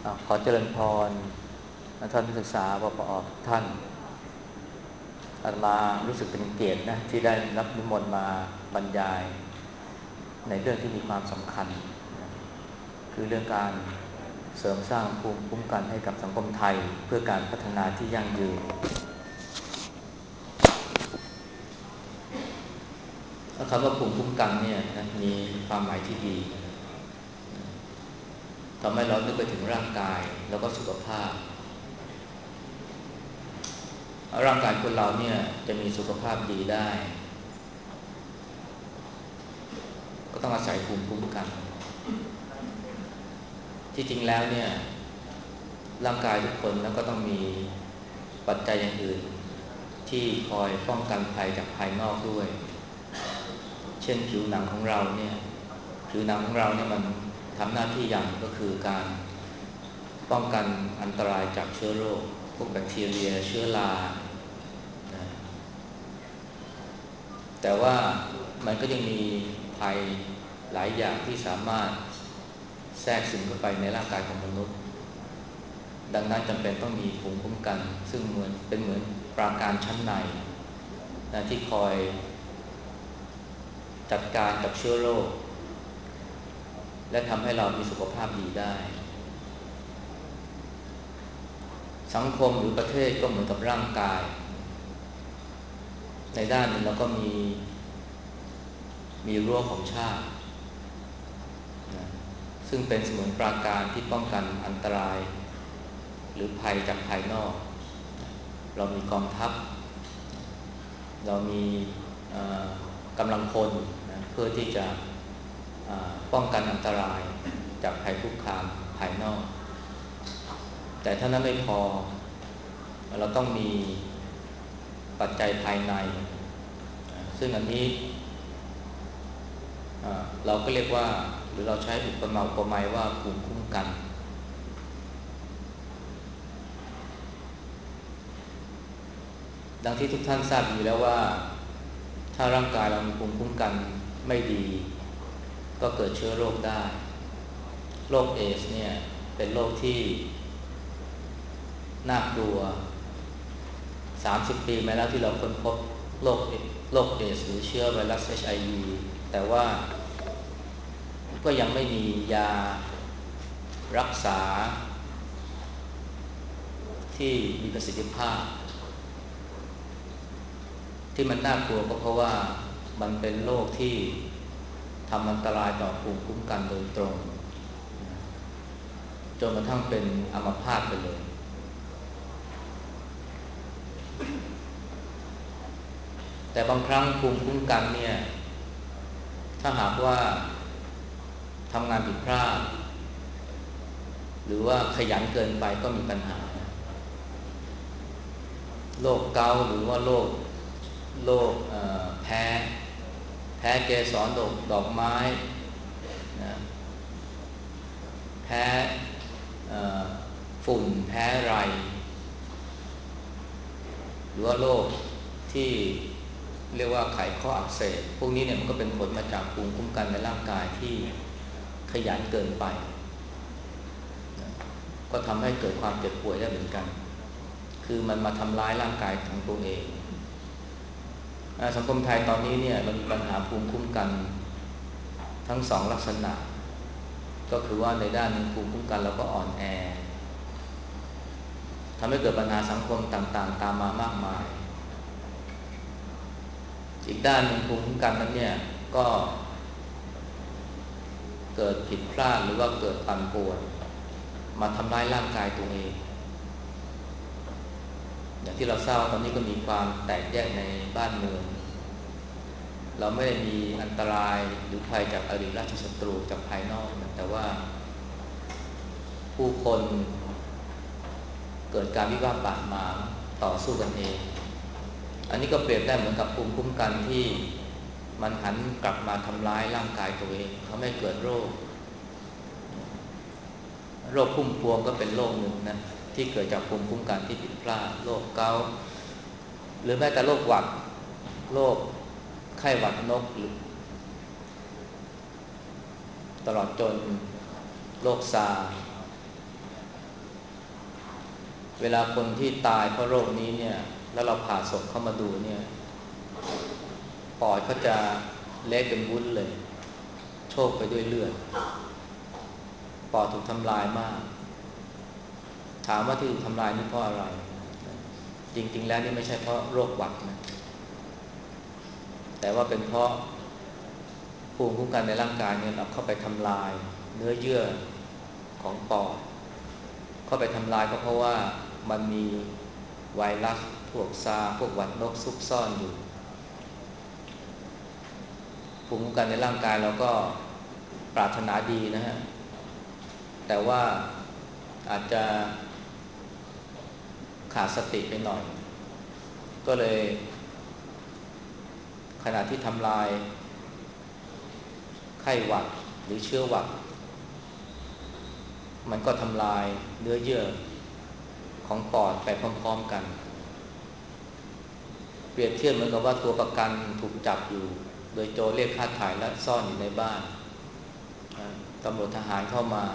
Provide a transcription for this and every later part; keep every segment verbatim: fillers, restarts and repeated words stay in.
อ่ะขอเจริญพรท่านนักศึกษาปปอทุกท่านอาตมารู้สึกเป็นเกียรตินะที่ได้รับนิมนต์มาบรรยายในเรื่องที่มีความสำคัญนะคือเรื่องการเสริมสร้างภูมิคุ้มกันให้กับสังคมไทยเพื่อการพัฒนาที่ยั่งยืนคำว่าภูมิคุ้มกันเนี่ยนะมีความหมายที่ดีทำให้เรานึกไปถึงร่างกายแล้วก็สุขภาพร่างกายคนเราเนี่ยจะมีสุขภาพดีได้ก็ต้องอาศัยภูมิคุ้มกันที่จริงแล้วเนี่ยร่างกายทุกคนแล้วก็ต้องมีปัจจัยอย่างอื่นที่คอยป้องกันภัยจากภายนอกด้วยเช่นผิวหนังของเราเนี่ยผิวหนังของเราเนี่ยมันทำหน้าที่อย่างก็คือการป้องกันอันตรายจากเชื้อโรคพวกแบคทีเรียเชื้อรานะแต่ว่ามันก็ยังมีภัยหลายอย่างที่สามารถแทรกซึมเข้าไปในร่างกายของมนุษย์ดังนั้นจำเป็นต้องมีภูมิคุ้มกันซึ่งเหมือนเป็นเหมือนปราการชั้นในนะที่คอยจัดการกับเชื้อโรคและทำให้เรามีสุขภาพดีได้สังคมหรือประเทศก็เหมือนกับร่างกายในด้านหนึ่งเราก็มีมีรั้วของชาตินะซึ่งเป็นเสมือนปราการที่ป้องกันอันตรายหรือภัยจากภายนอกเรามีกองทัพเรามีกำลังพลนะเพื่อที่จะป้องกันอันตรายจากภัยคุกคามภายนอกแต่ถ้านั้นไม่พอเราต้องมีปัจจัยภายในซึ่งอันนี้เราก็เรียกว่าหรือเราใช้อุปมาอุปไมยว่าภูมิคุ้มกันดังที่ทุกท่านทราบอยู่แล้วว่าถ้าร่างกายเรามีภูมิคุ้มกันไม่ดีก็เกิดเชื้อโรคได้โรคเอดส์เนี่ยเป็นโรคที่น่ากลัวสามสิบปีมาแล้วที่เราค้นพบโรคโรคเอดส์หรือเชื้อไวรัส เอช ไอ วี แต่ว่าก็ยังไม่มียารักษาที่มีประสิทธิภาพที่มันน่ากลัวก็เพราะว่ามันเป็นโรคที่ทำอันตรายต่อภูมิคุ้มกันโดยตรงจนกระทั่งเป็นอัมพาตไปเลยแต่บางครั้งภูมิคุ้มกันเนี่ยถ้าหากว่าทำงานผิดพลาดหรือว่าขยันเกินไปก็มีปัญหาโรคเกาต์หรือว่าโรคโรคแพ้แพ้เกสรดอกดอกไม้นะแพ้ฝุ่นแพ้ไรหรือว่าโรคที่เรียกว่าไขข้ออักเสบพวกนี้เนี่ยมันก็เป็นผลมาจากภูมิคุ้มกันในร่างกายที่ขยันเกินไปนะก็ทำให้เกิดความเจ็บป่วยได้เหมือนกันคือมันมาทำร้ายร่างกายของตัวเองสังคมไทยตอนนี้เนี่ยเรามีปัญหาภูมิคุ้มกันทั้งสองลักษณะก็คือว่าในด้านภูมิคุ้มกันเราก็อ่อนแอทำให้เกิดปัญหาสังคมต่างๆตามมามากมายอีกด้านหนึ่งภูมิคุ้มกันนั้นเนี่ยก็เกิดผิดพลาดหรือว่าเกิดปั่นป่วนมาทำร้ายร่างกายตัวเองอย่างที่เราทราบตอนนี้ก็มีความแตกแยกในบ้านเมืองเราไม่ได้มีอันตรายหรือภัยจากอริราชศัตรูจากภายนอกแต่ว่าผู้คนเกิดการวิวาทบาดหมางต่อสู้กันเองอันนี้ก็เปรียบได้เหมือนกับภูมิคุ้มกันที่มันหันกลับมาทำร้ายร่างกายตัวเองทำให้เกิดโรคโรคพุ่มพวงก็เป็นโรคหนึ่งนะที่เกิดจากภูมิคุ้มกันที่ผิดพลาดโรคเกาต์หรือแม้แต่โรคหวัดโรคไข้หวัดนกหรือตลอดจนโรคซาร์เวลาคนที่ตายเพราะโรคนี้เนี่ยแล้วเราผ่าศพเข้ามาดูเนี่ยปอดเขาจะเละเป็นวุ้นเลยโชกไปด้วยเลือดปอดถูกทำลายมากถามว่าที่ถูกทำลายนี่เพราะอะไรจริงๆแล้วนี่ไม่ใช่เพราะโรคหวัดนะแต่ว่าเป็นเพราะภูมิคุ้มกันในร่างกายเนี่ยเราเข้าไปทำลายเนื้อเยื่อของปอดเข้าไปทำลายก็เพราะว่ามันมีไวรัสพวกซาร์พวกหวัดนกซุกซ่อนอยู่ภูมิคุ้มกันในร่างกายเราก็ปรารถนาดีนะฮะแต่ว่าอาจจะขาดสติไปหน่อยก็เลยขณะที่ทำลายไข้หวัดหรือเชื้อหวัดมันก็ทำลายเนื้อเยื่อของปอดไปพร้อมๆกันเปรียบเทียบเหมือนกับว่าตัวประกันถูกจับอยู่โดยโจรเรียกค่าถ่ายและซ่อนอยู่ในบ้านตำรวจทหารเข้ามา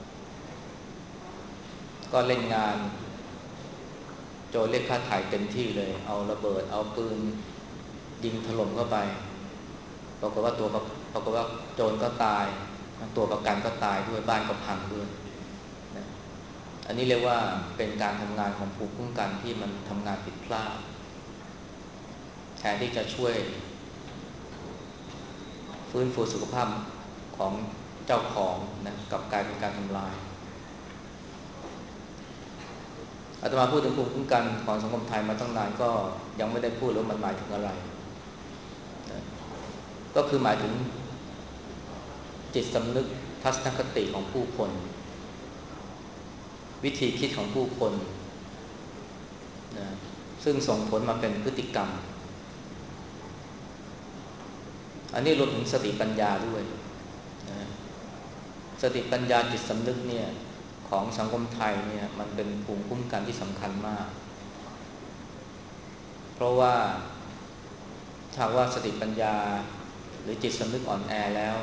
ก็เล่นงานโจรเรียกค่าถ่ายเต็มที่เลยเอาระเบิดเอาปืนยิงถล่มเข้าไปปรากฏว่าตัวปรากฏว่าโจรก็ตายตัวประกันก็ตายด้วยบ้านก็พังด้วยนะอันนี้เรียกว่าเป็นการทำงานของภูมิคุ้มกันที่มันทำงานผิดพลาดแทนที่จะช่วยฟื้นฟูสุขภาพของเจ้าของนะกับกลายเป็นการทำลายอาตมาพูดถึงภูมิคุ้มกันของสังคมไทยมาตั้งนานก็ยังไม่ได้พูดแล้วมันหมายถึงอะไรนะก็คือหมายถึงจิตสำนึกทัศนคติของผู้คนวิธีคิดของผู้คนนะซึ่งส่งผลมาเป็นพฤติกรรมอันนี้รวมถึงสติปัญญาด้วยนะสติปัญญาจิตสำนึกเนี่ยของสังคมไทยเนี่ยมันเป็นภูมิคุ้มกันที่สำคัญมากเพราะว่าถ้าว่าสติปัญญาหรือจิตสำนึกอ่อนแอแล้ว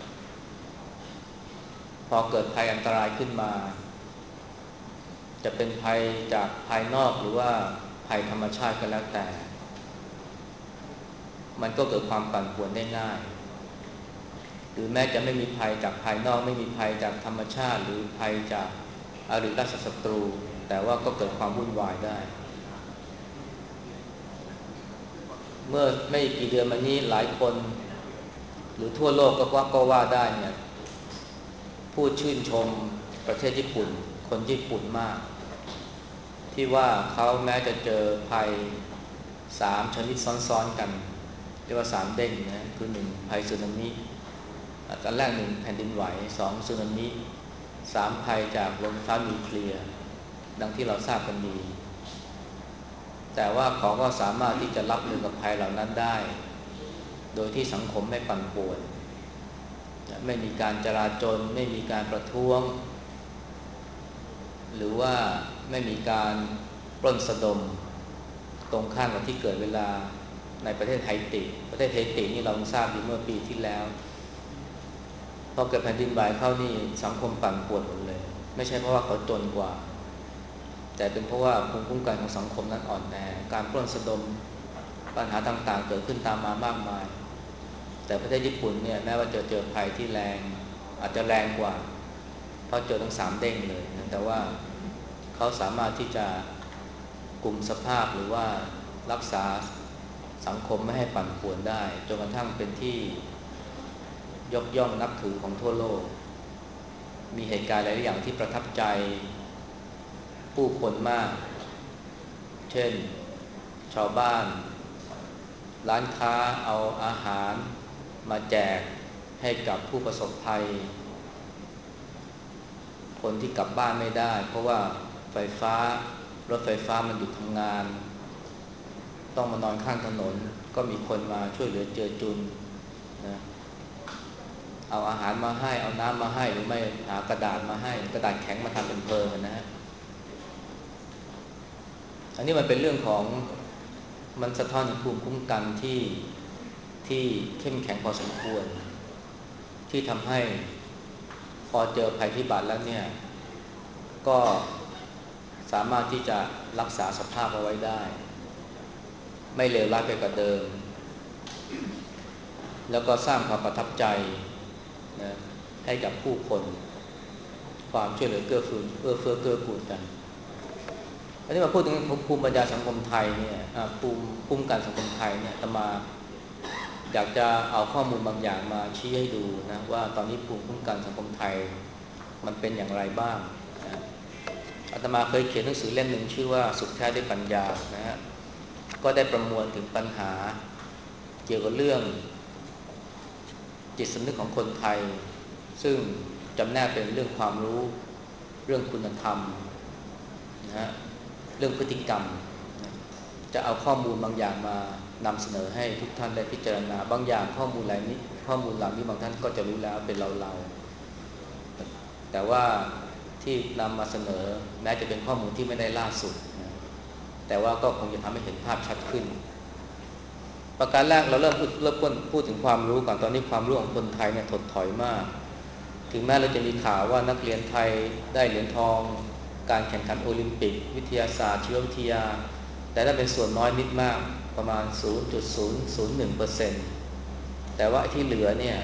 พอเกิดภัยอันตรายขึ้นมาจะเป็นภัยจากภายนอกหรือว่าภัยธรรมชาติก็แล้วแต่มันก็เกิดความปั่นป่วนได้ง่ายหรือแม้จะไม่มีภัยจากภายนอกไม่มีภัยจากธรรมชาติหรือภัยจากอริราชศัตรูแต่ว่าก็เกิดความวุ่นวายได้เมื่อไม่กี่เดือนมานี้หลายคนหรือทั่วโลกก็ว่าก็ว่าได้เนี่ยพูดชื่นชมประเทศญี่ปุ่นคนญี่ปุ่นมากที่ว่าเขาแม้จะเจอภัยสามชนิดซ้อนๆกันเรียกว่าสามเด้งนะคือหนึ่งภัยสึนามิอันแรกหนึ่งแผ่นดินไหวสองสึนามิสามภัยจากโรงไฟฟ้านิวเคลียร์ดังที่เราทราบกันดีแต่ว่าเขาก็สามารถที่จะรับมือกับภัยเหล่านั้นได้โดยที่สังคมไม่ปั่นป่วนไม่มีการจราจรไม่มีการประท้วงหรือว่าไม่มีการปล้นสะดมตรงข้ามกับที่เกิดเวลาในประเทศไฮติประเทศไฮตินี่เราทราบดีเมื่อปีที่แล้วพอเกิดแผ่นดินไหวเข้านี่สังคมปั่นป่วนหมดเลยไม่ใช่เพราะว่าเขาจนกว่าแต่เป็นเพราะว่าภูมิคุ้มกันของสังคมนั้นอ่อนแอการปล้นสะดมปัญหาต่างๆเกิดขึ้นตามมามากมายแต่ประเทศญี่ปุ่นเนี่ยแม้ว่าจะเจอภัยที่แรงอาจจะแรงกว่าเพราะเจอทั้งสามเด้งเลยนะแต่ว่าเขาสามารถที่จะกลุ่มสภาพหรือว่ารักษาสังคมไม่ให้ปั่นป่วนได้จนกระทั่งเป็นที่ยกย่องนับถือของทั่วโลกมีเหตุการณ์หลายอย่างที่ประทับใจผู้คนมากเช่นชาวบ้านร้านค้าเอาอาหารมาแจกให้กับผู้ประสบภัยคนที่กลับบ้านไม่ได้เพราะว่าไฟฟ้ารถไฟฟ้ามันหยุดทำงานต้องมานอนข้างถนนก็มีคนมาช่วยเหลือเจือจุนนะเอาอาหารมาให้เอาน้ำมาให้หรือไม่หากระดาษมาให้กระดาษแข็งมาทำเป็นเพลิงนะฮะอันนี้มันเป็นเรื่องของมันสะท้อนภูมิคุ้มกันที่ที่เข้มแข็งพอสมควรที่ทำให้พอเจอภัยพิบัติแล้วเนี่ยก็สามารถที่จะรักษาสภาพเอาไว้ได้ไม่เลวร้ายไปกว่าเดิมแล้วก็สร้างความประทับใจนะให้กับผู้คนความช่วยเหลือเกื้อกูลเอื้อเฟื้อเกื้อกูลกันอันนี้มาพูดถึงภูมิปัญญาสังคมไทยเนี่ยภูมิภูมิกันสังคมไทยเนี่ยอาตมาอยากจะเอาข้อมูลบางอย่างมาชี้ให้ดูนะว่าตอนนี้ภูมิคุ้มกันสังคมไทยมันเป็นอย่างไรบ้างนะอาตมาเคยเขียนหนังสือเล่มหนึ่งชื่อว่าสุขแท้ด้วยปัญญานะฮะก็ได้ประมวลถึงปัญหาเกี่ยวกับเรื่องจิตสำนึกของคนไทยซึ่งจำแนกเป็นเรื่องความรู้เรื่องคุณธรรมนะฮะเรื่องพฤติกรรมนะจะเอาข้อมูลบางอย่างมานำเสนอให้ทุกท่านได้พิจารณาบางอย่างข้อมูลเหล่านี้ข้อมูลเหล่านี้บางท่านก็จะรู้แล้วเป็นเราๆแต่ว่าที่นำมาเสนอแม้จะเป็นข้อมูลที่ไม่ได้ล่าสุดนะแต่ว่าก็คงจะทำให้เห็นภาพชัดขึ้นประการแรกเราเริ่มพูดเริ่มพูดถึงความรู้ก่อนตอนนี้ความรู้ของคนไทยเนี่ยถดถอยมากถึงแม้เราจะมีข่าวว่านักเรียนไทยได้เหรียญทองการแข่งขันโอลิมปิกวิทยาศาสตร์ชีววิทยาแต่นั่นเป็นส่วนน้อยนิดมากประมาณ ศูนย์จุดศูนย์ศูนย์หนึ่งเปอร์เซ็นต์ แต่ว่าที่เหลือเนี่ย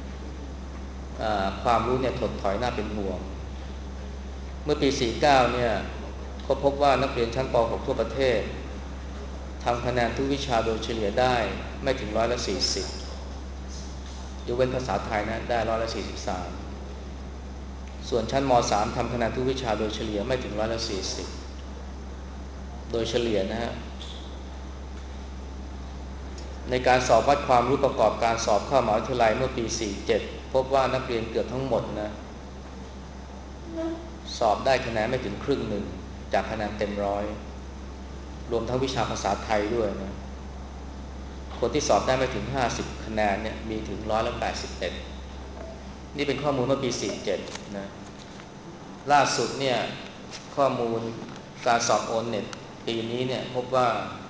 ความรู้เนี่ยถดถอยน่าเป็นห่วงเมื่อปีสี่สิบเก้าเนี่ยก็พบว่านักเรียนชั้นป .หก ทั่วประเทศทำคะแนนทุกวิชาโดยเฉลี่ยได้ไม่ถึงร้อยละสี่สิบยกเว้นภาษาไทยนะได้ร้อยละสี่สิบสามส่วนชั้นม .สาม ทำคะแนนทุกวิชาโดยเฉลี่ยไม่ถึงร้อยละสี่สิบโดยเฉลี่ยนะฮะในการสอบวัดความรู้ประกอบการสอบเข้ามหาวิทยาลัยเมื่อปีสี่สิบเจ็ดพบว่านักเรียนเกือบทั้งหมดนะสอบได้คะแนนไม่ถึงครึ่งหนึ่งจากคะแนนเต็มร้อยรวมทั้งวิชาภาษาไทยด้วยนะคนที่สอบได้ไม่ถึงห้าสิบคะแนนเนี่ยมีถึงร้อยละแปดสิบเอ็ดนี่เป็นข้อมูลเมื่อปีสี่สิบเจ็ดนะล่าสุดเนี่ยข้อมูลการสอบโอเน็ตปีนี้เนี่ยพบว่าม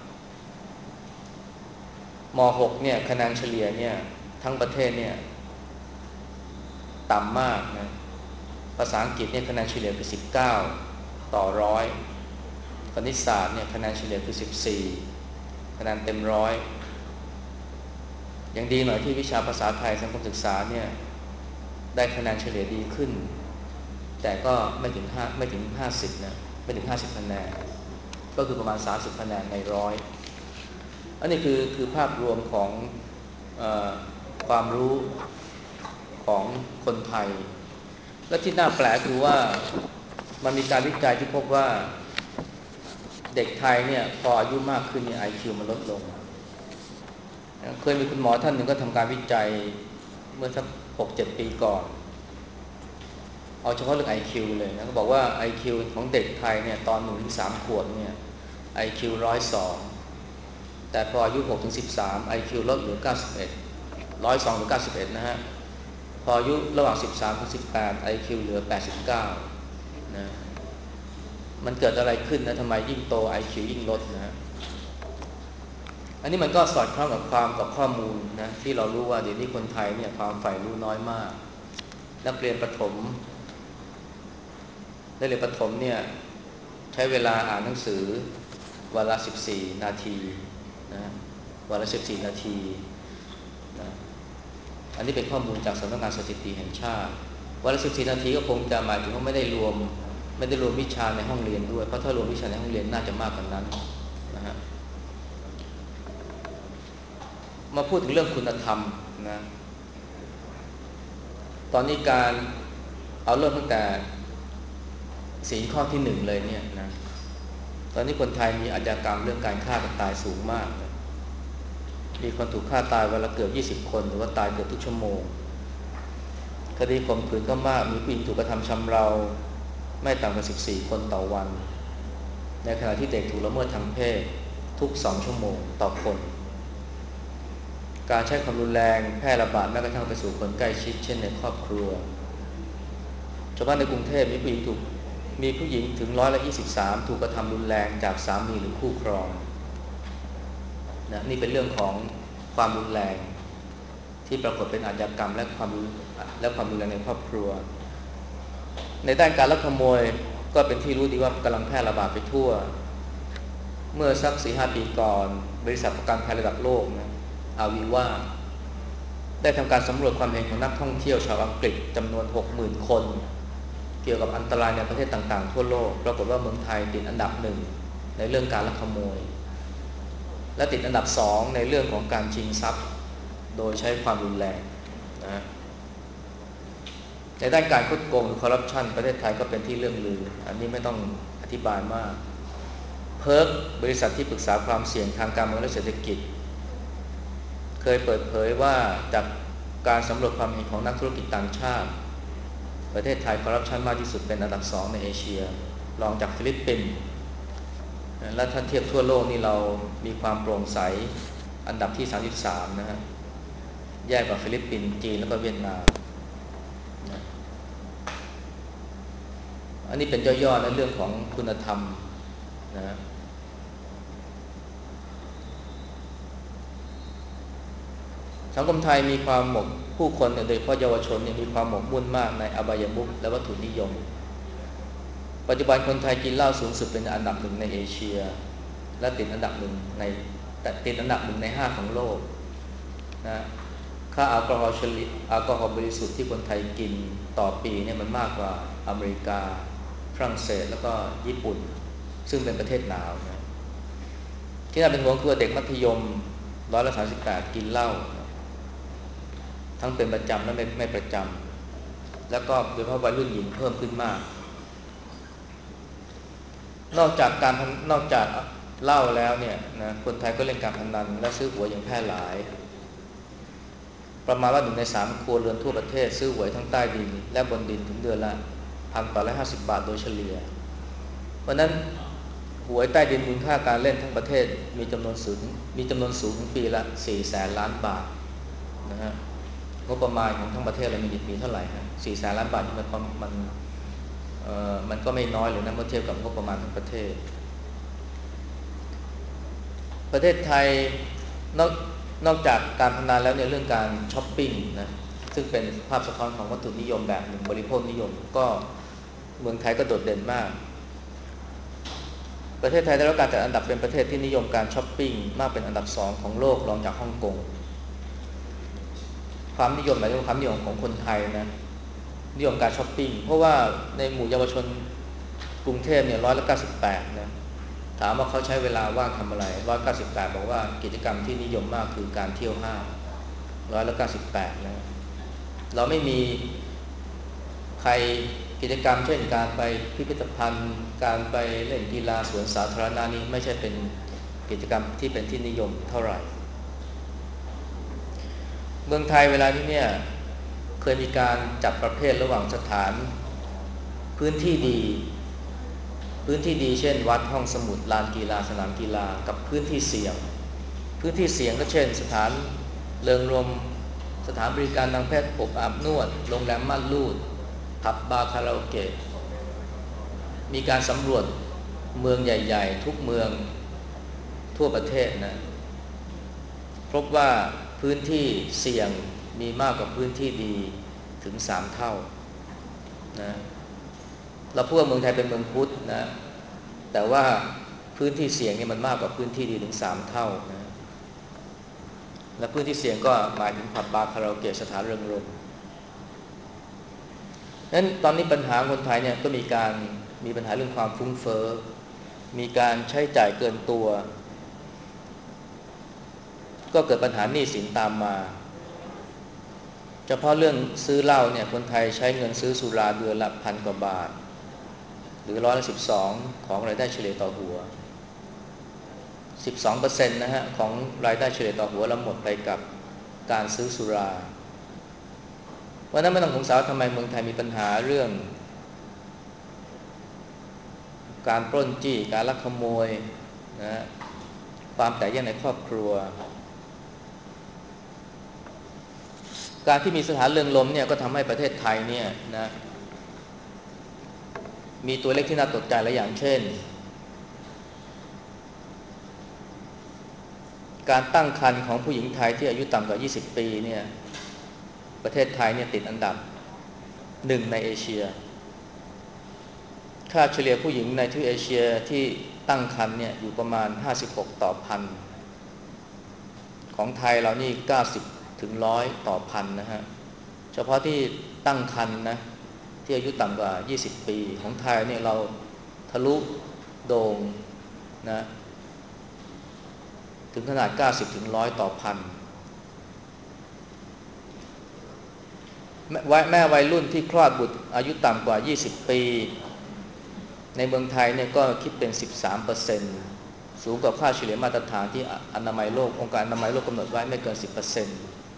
หก เนี่ยคะแนนเฉลี่ยเนี่ยทั้งประเทศเนี่ยต่ำมากนะภาษาอังกฤษเนี่ยคะแนนเฉลี่ยคือสิบเก้าต่อร้อยคณิตศาสตร์เนี่ยคะแนนเฉลี่ยคือสิบสี่คะแนนเต็มร้อยยังดีหน่อยที่วิชาภาษาไทยสังคมศึกษาเนี่ยได้คะแนนเฉลี่ยดีขึ้นแต่ก็ไม่ถึงห้าไม่ถึงห้าสิบนะไม่ถึงห้าสิบคะแนนก็คือประมาณสามสิบคะแนนในร้อยอันนี้คือคือภาพรวมของเอ่อความรู้ของคนไทยและที่น่าแปลกคือว่ามันมีการวิจัยที่พบว่าเด็กไทยเนี่ยพออายุมากขึ้นเนี่ย ไอ คิว มันลดลงเคยมีคุณหมอท่านหนึ่งก็ทำการวิจัยเมื่อสัก หกเจ็ด ปีก่อนเอาเฉพาะเรื่อง ไอ คิว เลยนะเขาบอกว่า ไอ คิว ของเด็กไทยเนี่ยตอน หนึ่งถึงสาม ขวบเนี่ย ไอ คิว หนึ่งร้อยสองแต่พออายุ หกถึงสิบสาม ไอ คิว ลดเหลือเก้าสิบเอ็ด หนึ่งร้อยสองถึงเก้าสิบเอ็ดนะฮะพออายุระหว่างสิบสามถึงสิบแปด ไอ คิว เหลือแปดสิบเก้านะมันเกิดอะไรขึ้นนะทำไมยิ่งโต ไอ คิว ยิ่งลดนะฮะอันนี้มันก็สอดคล้องกับความกับข้อมูลนะที่เรารู้ว่าเดี๋ยวนี้คนไทยเนี่ยความใฝ่รู้น้อยมากนักเรียนประถมนักเรียนประถมเนี่ยใช้เวลาอ่านหนังสือวันละสิบสี่นาทีนะวันละสิบสี่นาทีนะอันนี้เป็นข้อมูลจากสำนักงานสถิติแห่งชาติวันละสิบสี่นาทีก็คงจะหมายถึงว่าไม่ได้รวมไม่ได้รวมวิชาในห้องเรียนด้วยเพราะถ้ารวมวิชาในห้องเรียนน่าจะมากกว่านั้นนะฮะมาพูดถึงเรื่องคุณธรรมนะตอนนี้การเอาเริ่มตั้งแต่ศีลข้อที่หนึ่งเลยเนี่ยนะตอนนี้คนไทยมีอาชญากรรมเรื่องการฆ่ากันตายสูงมากนะมีคนถูกฆ่าตายวันละเกือบยี่สิบคนหรือว่าตายเกือบทุกชั่วโมงคดีข่มขืนก็มากมีผู้หญิงถูกกระทำชำเราไม่ต่ำกว่าสิบสี่คนต่อวันในขณะที่เด็กถูกละเมิดทางเพศทุกสองชั่วโมงต่อคนการใช้ความรุนแรงแพร่ระบาดแม้กระทั่งไปสู่คนใกล้ชิดเช่นในครอบครัวชาวบ้านในกรุงเทพมีผู้หญิงถูกมีผู้หญิงถึงร้อยละยี่สิบสามถูกกระทำรุนแรงจากสามีหรือคู่ครองนะนี่เป็นเรื่องของความรุนแรงที่ปรากฏเป็นอาชญากรรมและความและความรุนแรงในครอบครัวในด้านการลักขโมยก็เป็นที่รู้ดีว่ากำลังแพร่ระบาดไปทั่วเมื่อสัก สี่ห้า ปีก่อนบริษัทประกันภัยระดับโลกนะอาวีว่าได้ทำการสำรวจความเห็นของนักท่องเที่ยวชาวอังกฤษจำนวน หกหมื่น คนเกี่ยวกับอันตรายในประเทศต่างๆทั่วโลกปรากฏว่าเมืองไทยติดอันดับหนึ่งในเรื่องการลักขโมยและติดอันดับสองในเรื่องของการชิงทรัพย์โดยใช้ความรุนแรงนะในด้านการคดโกงหรือคอร์รัปชันประเทศไทยก็เป็นที่เรื่องลืออันนี้ไม่ต้องอธิบายมากเพิร์กบริษัทที่ปรึกษาความเสี่ยงทางการเมืองและเศรษฐกิจเคยเปิดเผยว่าจากการสำรวจความเห็นของนักธุรกิจต่างชาติประเทศไทยคอร์รัปชันมากที่สุดเป็นอันดับสองในเอเชียรองจากฟิลิปปินส์และถ้าเทียบทั่วโลกนี่เรามีความโปร่งใสอันดับที่สามสิบสามนะฮะแย่กว่าฟิลิปปินส์จีนแล้วก็เวียดนามอันนี้เป็นย่อๆในเรื่องของคุณธรรมนะสังคมไทยมีความหมกผู้คนโดยเฉพาะเยาวชนมีความหมกมุ่นมากในอบายมุขและวัตถุนิยมปัจจุบันคนไทยกินเหล้าสูงสุดเป็นอันดับหนึ่งในเอเชียและติดอันดับหนึ่งในติดอันดับหนึ่งในห้าของโลกนะค่าแอลกอฮอล์เฉลี่ยแอลกอฮอล์บริสุทธิ์ที่คนไทยกินต่อปีเนี่ยมันมากกว่าอเมริกาฝรั่งเศสแล้วก็ญี่ปุ่นซึ่งเป็นประเทศหนาวนะที่น่าเป็นห่วงคือเด็กมัธยมร้อยละสามสิบแปดกินเหล้าทั้งเป็นประจำและไม่ไม่ประจำแล้วก็โดยเฉพาะวัยรุ่นหญิงเพิ่มขึ้นมากนอกจากการนอกจากเหล้าแล้วเนี่ยนะคนไทยก็เล่นการพนันและซื้อหวยอย่างแพร่หลายประมาณว่าหนึ่งในสามครัวเรือนทั่วประเทศซื้อหวยทั้งใต้ดินและบนดินถึงเดือนละพันต่อร้อยห้าสิบบาทโดยเฉลี่ยเพราะนั้นหวยใต้ดินมูลค่าการเล่นทั้งประเทศมีจำนวนสูงมีจำนวนสูงถึงปีละสี่แสนล้านบาทนะฮะงบประมาณของทั้งประเทศเรามีมีเท่าไหร่ฮะสี่แสนล้านบาทที่มันมันเอ่อมันก็ไม่น้อยเลยนะเมื่อเทียบกับงบประมาณทั้งประเทศประเทศไทยนอกนอกจากการพนันแล้วเนี่ยเรื่องการช้อปปิ้งนะซึ่งเป็นภาพสะท้อนของวัตถุนิยมแบบหนึ่งบริโภคนิยมก็เมืองไทยก็โดดเด่นมากประเทศไทยได้รับการจัดอันดับเป็นประเทศที่นิยมการช้อปปิ้งมากเป็นอันดับสองของโลกรองจากฮ่องกงความนิยมหมายถึงความนิยมของคนไทยนะนิยมการช้อปปิ้งเพราะว่าในหมู่เยาวชนกรุงเทพเนี่ยร้อยละเก้าสิบแปดนะถามว่าเขาใช้เวลาว่างทำอะไรร้อยเก้าสิบแปดบอกว่ากิจกรรมที่นิยมมากคือการเที่ยวห้างร้อยละเก้าสิบแปดนะเราไม่มีใครกิจกรรมเช่นการไปพิพิธภัณฑ์การไปเล่นกีฬาสวนสาธารณะนี้ไม่ใช่เป็นกิจกรรมที่เป็นที่นิยมเท่าไหร่เมืองไทยเวลานี้เนี่ยเคยมีการจัดประเภทระหว่างสถานพื้นที่ดีพื้นที่ดีเช่นวัดห้องสมุดลานกีฬาสนามกีฬากับพื้นที่เสี่ยงพื้นที่เสี่ยงก็เช่นสถานเริงรมย์สถานบริการทางแพทย์อบอาบนวดโรงแรมม่านรูดผับบาร์คาราโอเกะมีการสำรวจเมืองใหญ่ๆทุกเมืองทั่วประเทศนะพบว่าพื้นที่เสี่ยงมีมากกว่าพื้นที่ดีถึงสามเท่านะเราพูดว่าเมืองไทยเป็นเมืองพุทธนะแต่ว่าพื้นที่เสี่ยงนี่มันมากกว่าพื้นที่ดีถึงสามเท่านะและพื้นที่เสี่ยงก็หมายถึงผับบาร์คาราโอเกะสถานเริงรมย์นั้นตอนนี้ปัญหาคนไทยเนี่ยก็มีการมีปัญหาเรื่องความฟุ้งเฟ้อมีการใช้จ่ายเกินตัวก็เกิดปัญหาหนี้สินตามมาเฉพาะเรื่องซื้อเหล้าเนี่ยคนไทยใช้เงินซื้อสุราเดือนละพันกว่าบาทหรือร้อยละสิบสองของรายได้เฉลี่ยต่อหัว สิบสองเปอร์เซ็นต์ นะฮะของรายได้เฉลี่ยต่อหัวเราหมดไปกับการซื้อสุราเพราะนั้นไม่ต้องสงสัยว่าทำไมเมืองไทยมีปัญหาเรื่องการปล้นจี้การลักขโมยนะความแตกแยกในครอบครัวการที่มีสถานเริงรมย์เนี่ยก็ทำให้ประเทศไทยเนี่ยนะมีตัวเลขที่น่าตกใจหลายอย่างเช่นการตั้งครรภ์ของผู้หญิงไทยที่อายุต่ำกว่ายี่สิบปีเนี่ยประเทศไทยเนี่ยติดอันดับหนึ่งในเอเชียค่าเฉลี่ยผู้หญิงในทวีปเอเชียที่ตั้งครรภ์เนี่ยอยู่ประมาณห้าสิบหกต่อพันของไทยเรานี่เก้าสิบถึงหนึ่งร้อยต่อพันนะฮะเฉพาะที่ตั้งครรภ์นะที่อายุต่ำกว่ายี่สิบปีของไทยเนี่ยเราทะลุโด่งนะถึงขนาดเก้าสิบถึงหนึ่งร้อยต่อพันแม่แม่วัยรุ่นที่คลอดบุตรอายุต่ำกว่ายี่สิบปีในเมืองไทยเนี่ยก็คิดเป็น สิบสามเปอร์เซ็นต์ สูงกว่าค่าเฉลี่ยมาตรฐานที่อนามัยโลกองค์การอนามัยโลกกำหนดไว้ไม่เกิน สิบเปอร์เซ็นต์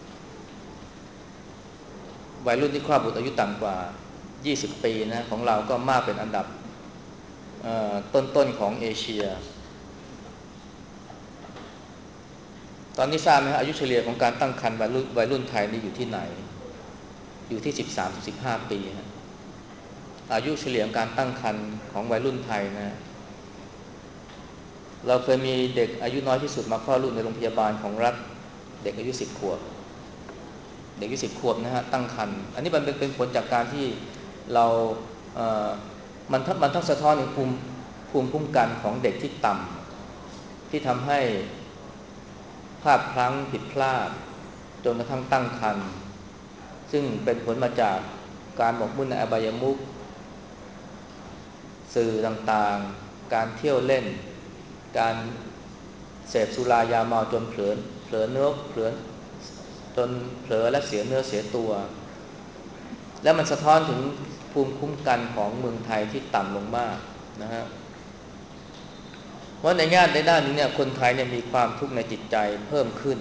วัยรุ่นที่คลอดบุตรอายุต่ำกว่ายี่สิบปีนะของเราก็มากเป็นอันดับต้นๆของเอเชียตอนนี้ทราบไหมครับอายุเฉลี่ยของการตั้งครรภ์วัยรุ่นวัยรุ่นไทยนี่อยู่ที่ไหนอยู่ที่ สิบสามถึงสิบห้า ปีนะอายุเฉลี่ยการตั้งครรภ์ของวัยรุ่นไทยนะเราเคยมีเด็กอายุน้อยที่สุดมาคลอดลูกในโรงพยาบาลของรัฐเด็กอายุสิบขวบเด็กอายุสิบขวบนะฮะตั้งครรภ์อันนี้มันเป็นเป็นผลจากการที่เราเอ่อมันมันทั้งสะท้อนถึงภูมิภูมิคุ้มกันของเด็กที่ต่ำที่ทำให้พลาดพลั้งผิดพลาดจนกระทั่งตั้งครรภ์ซึ่งเป็นผลมาจากการหมกมุ่นในอบายมุขสื่อต่างๆการเที่ยวเล่นการเสพสุรายาเมาจนเผลอเผลอเนื้อเผลอจนเผลอและเสียเนื้อเสียตัวแล้วมันสะท้อนถึงภูมิคุ้มกันของเมืองไทยที่ต่ำลงมากนะฮะเพราะในแง่ในด้านนี้เนี่ยคนไทยเนี่ยมีความทุกข์ในจิตใจเพิ่มขึ้น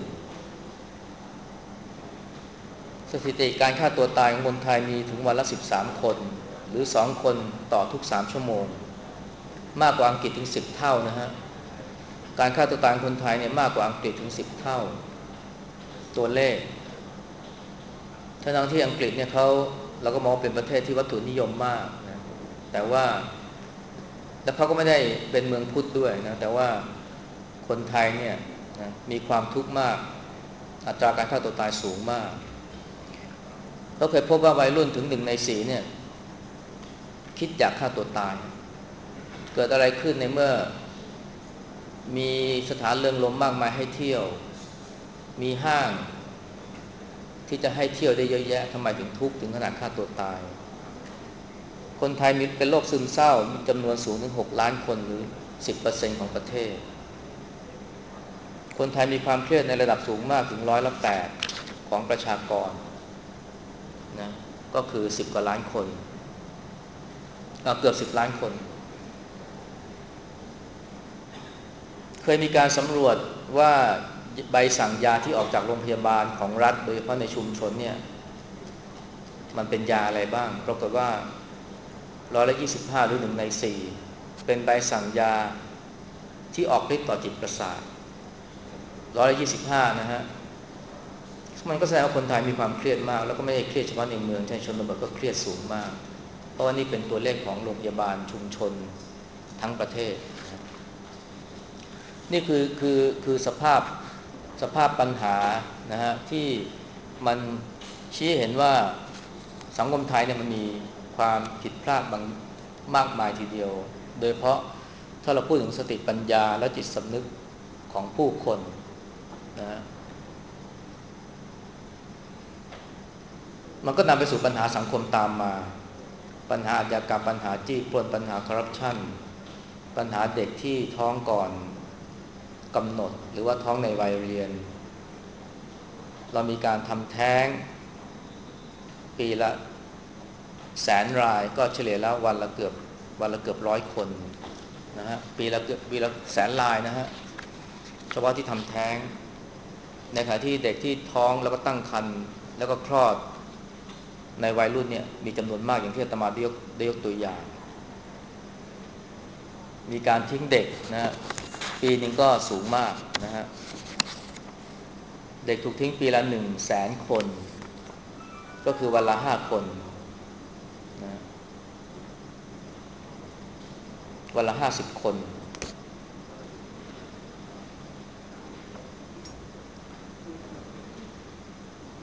สถิติการฆ่าตัวตายของคนไทยมีถึงวันละสิบสามคนหรือสองคนต่อทุกสามชั่วโมงมากกว่าอังกฤษถึงสิบเท่านะฮะการฆ่าตัวตายของคนไทยเนี่ยมากกว่าอังกฤษถึงสิบเท่าตัวเลขทั้งที่อังกฤษเนี่ยเขาเราก็มองเป็นประเทศที่วัตถุนิยมมากนะแต่ว่าแล้วเขาก็ไม่ได้เป็นเมืองพุทธด้วยนะแต่ว่าคนไทยเนี่ยนะมีความทุกข์มากอัตราการฆ่าตัวตายสูงมากเราเคยพบว่าวัยรุ่นถึงหนึ่งในสี่เนี่ยคิดอยากฆ่าตัวตายเกิดอะไรขึ้นในเมื่อมีสถานเริงรมย์มากมายให้เที่ยวมีห้างที่จะให้เที่ยวได้เยอะแยะทำไมถึงทุกข์ถึงขนาดฆ่าตัวตายคนไทยมีเป็นโรคซึมเศร้ามีจำนวนสูงถึงหกล้านคนหรือ สิบเปอร์เซ็นต์ ของประเทศคนไทยมีความเครียดในระดับสูงมากถึงร้อยละแปดของประชากรนะก็คือสิบกว่าล้านคนเกือบสิบล้านคนเคยมีการสำรวจว่าใบสั่งยาที่ออกจากโรงพยาบาลของรัฐโดยเฉพาะในชุมชนเนี่ยมันเป็นยาอะไรบ้างปรากฏว่าร้อยละยี่สิบห้าหรือหนึ่งในสี่เป็นใบสั่งยาที่ออกฤทธิ์ต่อจิตประสาทร้อยละยี่สิบห้านะฮะมันก็แสดงว่าคนไทยมีความเครียดมากแล้วก็ไม่ได้เครียดเฉพาะในเมืองในชนบทก็เครียดสูงมากเพราะว่านี่เป็นตัวเลขของโรงพยาบาลชุมชนทั้งประเทศนี่คือคือคือสภาพสภาพปัญหานะฮะที่มันชี้เห็นว่าสังคมไทยเนี่ยมันมีความผิดพลาดบางมากมายทีเดียวโดยเฉพาะถ้าเราพูดถึงสติปัญญาและจิตสำนึกของผู้คนนะฮะมันก็นำไปสู่ปัญหาสังคมตามมาปัญหาอาชญากรรมปัญหาจี้ปล้นปัญหาคอร์รัปชันปัญหาเด็กที่ท้องก่อนกำหนดหรือว่าท้องในวัยเรียนเรามีการทำแท้งปีละแสนรายก็เฉลี่ยแล้ววันละเกือบวันละเกือบร้อยคนนะฮะปีละเกือบปีละแสนรายนะฮะเฉพาะที่ทำแท้งในขณะที่เด็กที่ท้องแล้วก็ตั้งครรภ์แล้วก็คลอดในวัยรุ่นเนี่ยมีจำนวนมากอย่างที่อาตมาได้ยกได้ยกตัวอย่างมีการทิ้งเด็กนะฮะปีนึงก็สูงมากนะฮะเด็กถูกทิ้งปีละหนึ่งแสนคนก็คือวันละห้าคนนะวันละห้าสิบคน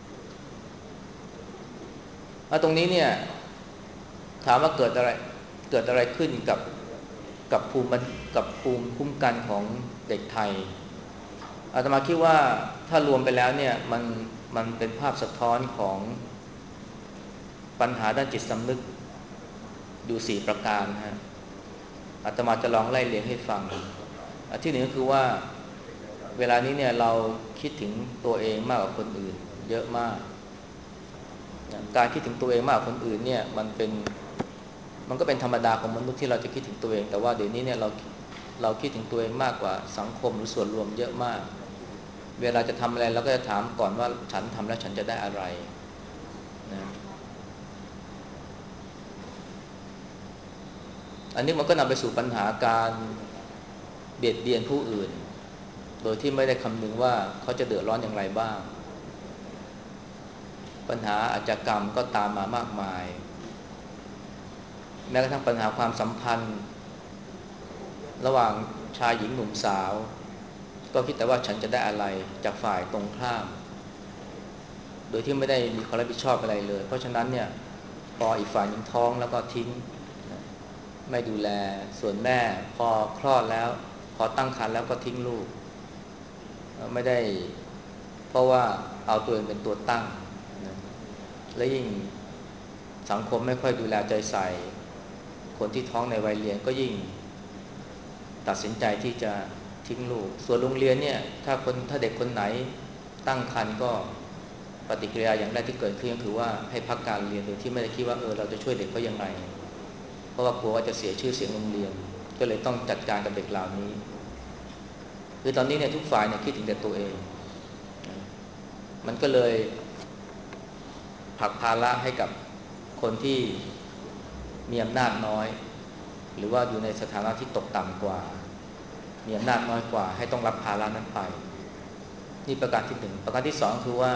ตรงนี้เนี่ยถามว่าเกิดอะไรเกิดอะไรขึ้นกับกับภูมิกับภูมิคุ้มกันของเด็กไทยอาตมาคิดว่าถ้ารวมไปแล้วเนี่ยมันมันเป็นภาพสะท้อนของปัญหาด้านจิตสำนึกอยู่สี่ประการฮะอาตมาจะลองไล่เรียงให้ฟังอันที่หนึ่งก็คือว่าเวลานี้เนี่ยเราคิดถึงตัวเองมากกว่าคนอื่นเยอะมากการคิดถึงตัวเองมากกว่าคนอื่นเนี่ยมันเป็นมันก็เป็นธรรมดาของมนุษย์ที่เราจะคิดถึงตัวเองแต่ว่าเดี๋ยวนี้เนี่ยเราเราคิดถึงตัวเองมากกว่าสังคมหรือส่วนรวมเยอะมากเวลาจะทำอะไรเราก็จะถามก่อนว่าฉันทำแล้วฉันจะได้อะไรนะอันนี้มันก็นำไปสู่ปัญหาการเบียดเบียนผู้อื่นโดยที่ไม่ได้คำนึงว่าเขาจะเดือดร้อนอย่างไรบ้างปัญหาอาชญากรรมก็ตามมามากมายแม้กระทั่งปัญหาความสัมพันธ์ระหว่างชายหญิงหนุ่มสาวก็คิดแต่ว่าฉันจะได้อะไรจากฝ่ายตรงข้ามโดยที่ไม่ได้มีความรับผิดชอบอะไรเลยเพราะฉะนั้นเนี่ยพออีกฝ่ายหนึ่งท้องแล้วก็ทิ้งไม่ดูแลส่วนแม่พอคลอดแล้วพอตั้งครรภ์แล้วก็ทิ้งลูกไม่ได้เพราะว่าเอาตัวเองเป็นตัวตั้งนะและยิ่งสังคมไม่ค่อยดูแลใจใส่คนที่ท้องในวัยเรียนก็ยิ่งตัดสินใจที่จะทิ้งลูกส่วนโรงเรียนเนี่ยถ้าคนถ้าเด็กคนไหนตั้งครรภ์ก็ปฏิกิริยาอย่างแรกที่เกิดขึ้นก็คือว่าให้พักการเรียนโดยที่ไม่ได้คิดว่าเออเราจะช่วยเด็กเขายังไงเพราะว่ากลัวว่าจะเสียชื่อเสียงโรงเรียนก็เลยต้องจัดการกับเด็กเหล่านี้คือตอนนี้เนี่ยทุกฝ่ายเนี่ยคิดถึงแต่ตัวเองมันก็เลยผลักภาระให้กับคนที่มีอำนาจน้อยหรือว่าอยู่ในสถานะที่ตกต่ำกว่ามีอำนาจน้อยกว่าให้ต้องรับภาระนั้นไปนี่ประการที่หนึ่งประการที่สองคือว่า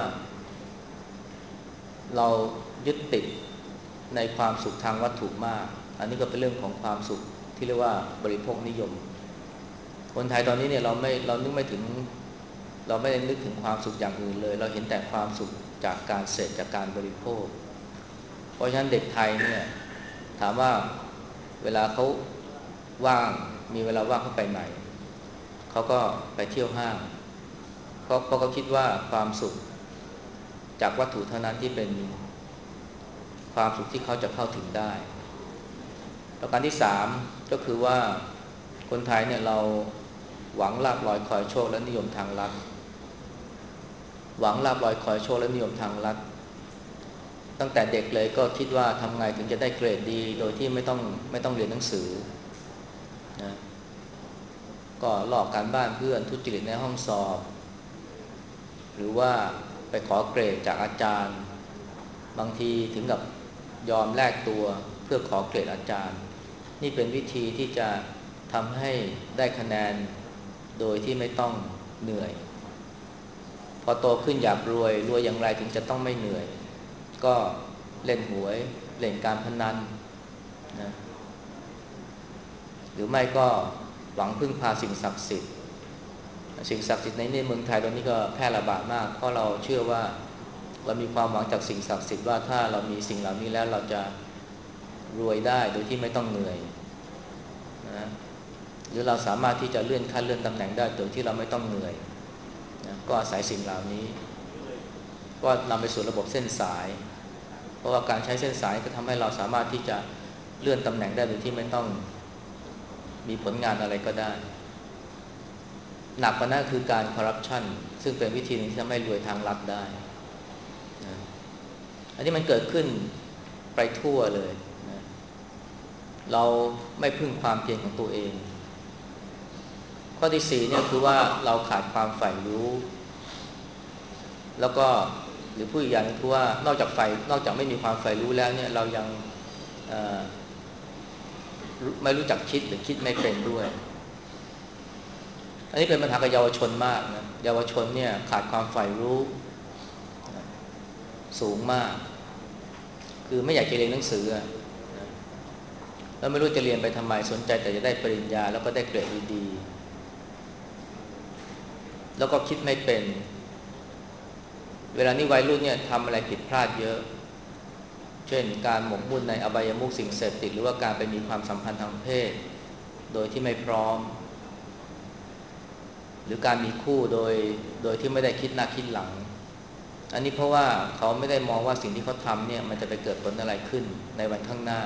เรายึดติดในความสุขทางวัตถุมากอันนี้ก็เป็นเรื่องของความสุขที่เรียกว่าบริโภคนิยมคนไทยตอนนี้เนี่ยเราไม่เรานึกไม่ถึงเราไม่ได้นึกถึงความสุขอย่างอื่นเลยเราเห็นแต่ความสุขจากการเสพจากการบริโภคเพราะฉะนั้นเด็กไทยเนี่ยถามว่าเวลาเขาว่างมีเวลาว่างเขาไปไหนเขาก็ไปเที่ยวห้างเพราะเขาคิดว่าความสุขจากวัตถุเท่านั้นที่เป็นความสุขที่เขาจะเข้าถึงได้ประการที่สามก็คือว่าคนไทยเนี่ยเราหวังลาภลอยคอยโชคและนิยมทางลัดหวังลาภลอยคอยโชคและนิยมทางลัดตั้งแต่เด็กเลยก็คิดว่าทำไงถึงจะได้เกรดดีโดยที่ไม่ต้องไม่ต้องเรียนหนังสือนะก็ลอกการบ้านเพื่อนทุจริตในห้องสอบหรือว่าไปขอเกรดจากอาจารย์บางทีถึงกับยอมแลกตัวเพื่อขอเกรดอาจารย์นี่เป็นวิธีที่จะทำให้ได้คะแนนโดยที่ไม่ต้องเหนื่อยพอโตขึ้นอยากรวยรวยอย่างไรถึงจะต้องไม่เหนื่อยก็เล่นหวยเล่นการพนันนะหรือไม่ก็หวังพึ่งพาสิ่งศักดิ์สิทธิ์สิ่งศักดิ์สิทธิ์ในในเมืองไทยตอนนี้ก็แพร่ระบาดมากเพราะเราเชื่อว่าเรามีความหวังจากสิ่งศักดิ์สิทธิ์ว่าถ้าเรามีสิ่งเหล่านี้แล้วเราจะรวยได้โดยที่ไม่ต้องเหนื่อยนะหรือเราสามารถที่จะเลื่อนขั้นเลื่อนตำแหน่งได้โดยที่เราไม่ต้องเหนื่อยนะก็อาศัยสิ่งเหล่านี้ก็นำไปสู่ระบบเส้นสายเพราะว่าการใช้เส้นสายก็ทำให้เราสามารถที่จะเลื่อนตำแหน่งได้โดยที่ไม่ต้องมีผลงานอะไรก็ได้หนักกว่านั้นคือการคอร์รัปชันซึ่งเป็นวิธีนึงที่ทำให้รวยทางลัดได้นะอันนี้มันเกิดขึ้นไปทั่วเลยนะเราไม่พึ่งความเพียรของตัวเองข้อที่สี่เนี่ยคือว่าเราขาดความใฝ่รู้แล้วก็หรือผู้อีกอย่างนึงคือว่านอกจากใฝ่นอกจากไม่มีความใฝ่รู้แล้วเนี่ยเรายังไม่รู้จักคิดหรือคิดไม่เป็นด้วยอันนี้เป็นปัญหากับเยาวชนมากนะเยาวชนเนี่ยขาดความใฝ่รู้สูงมากคือไม่อยากจะเรียนหนังสือนะแล้วไม่รู้จะเรียนไปทำไมสนใจแต่จะได้ปริญญาแล้วก็ได้เกรดดีๆแล้วก็คิดไม่เป็นเวลานี้วัยรุ่นเนี่ยทำอะไรผิดพลาดเยอะเช่นการหมกมุ่นในอบายมุขสิ่งเสพติดหรือว่าการไปมีความสัมพันธ์ทางเพศโดยที่ไม่พร้อมหรือการมีคู่โดยโดยที่ไม่ได้คิดหน้าคิดหลังอันนี้เพราะว่าเขาไม่ได้มองว่าสิ่งที่เขาทำเนี่ยมันจะไปเกิดผลอะไรขึ้นในวันข้างหน้า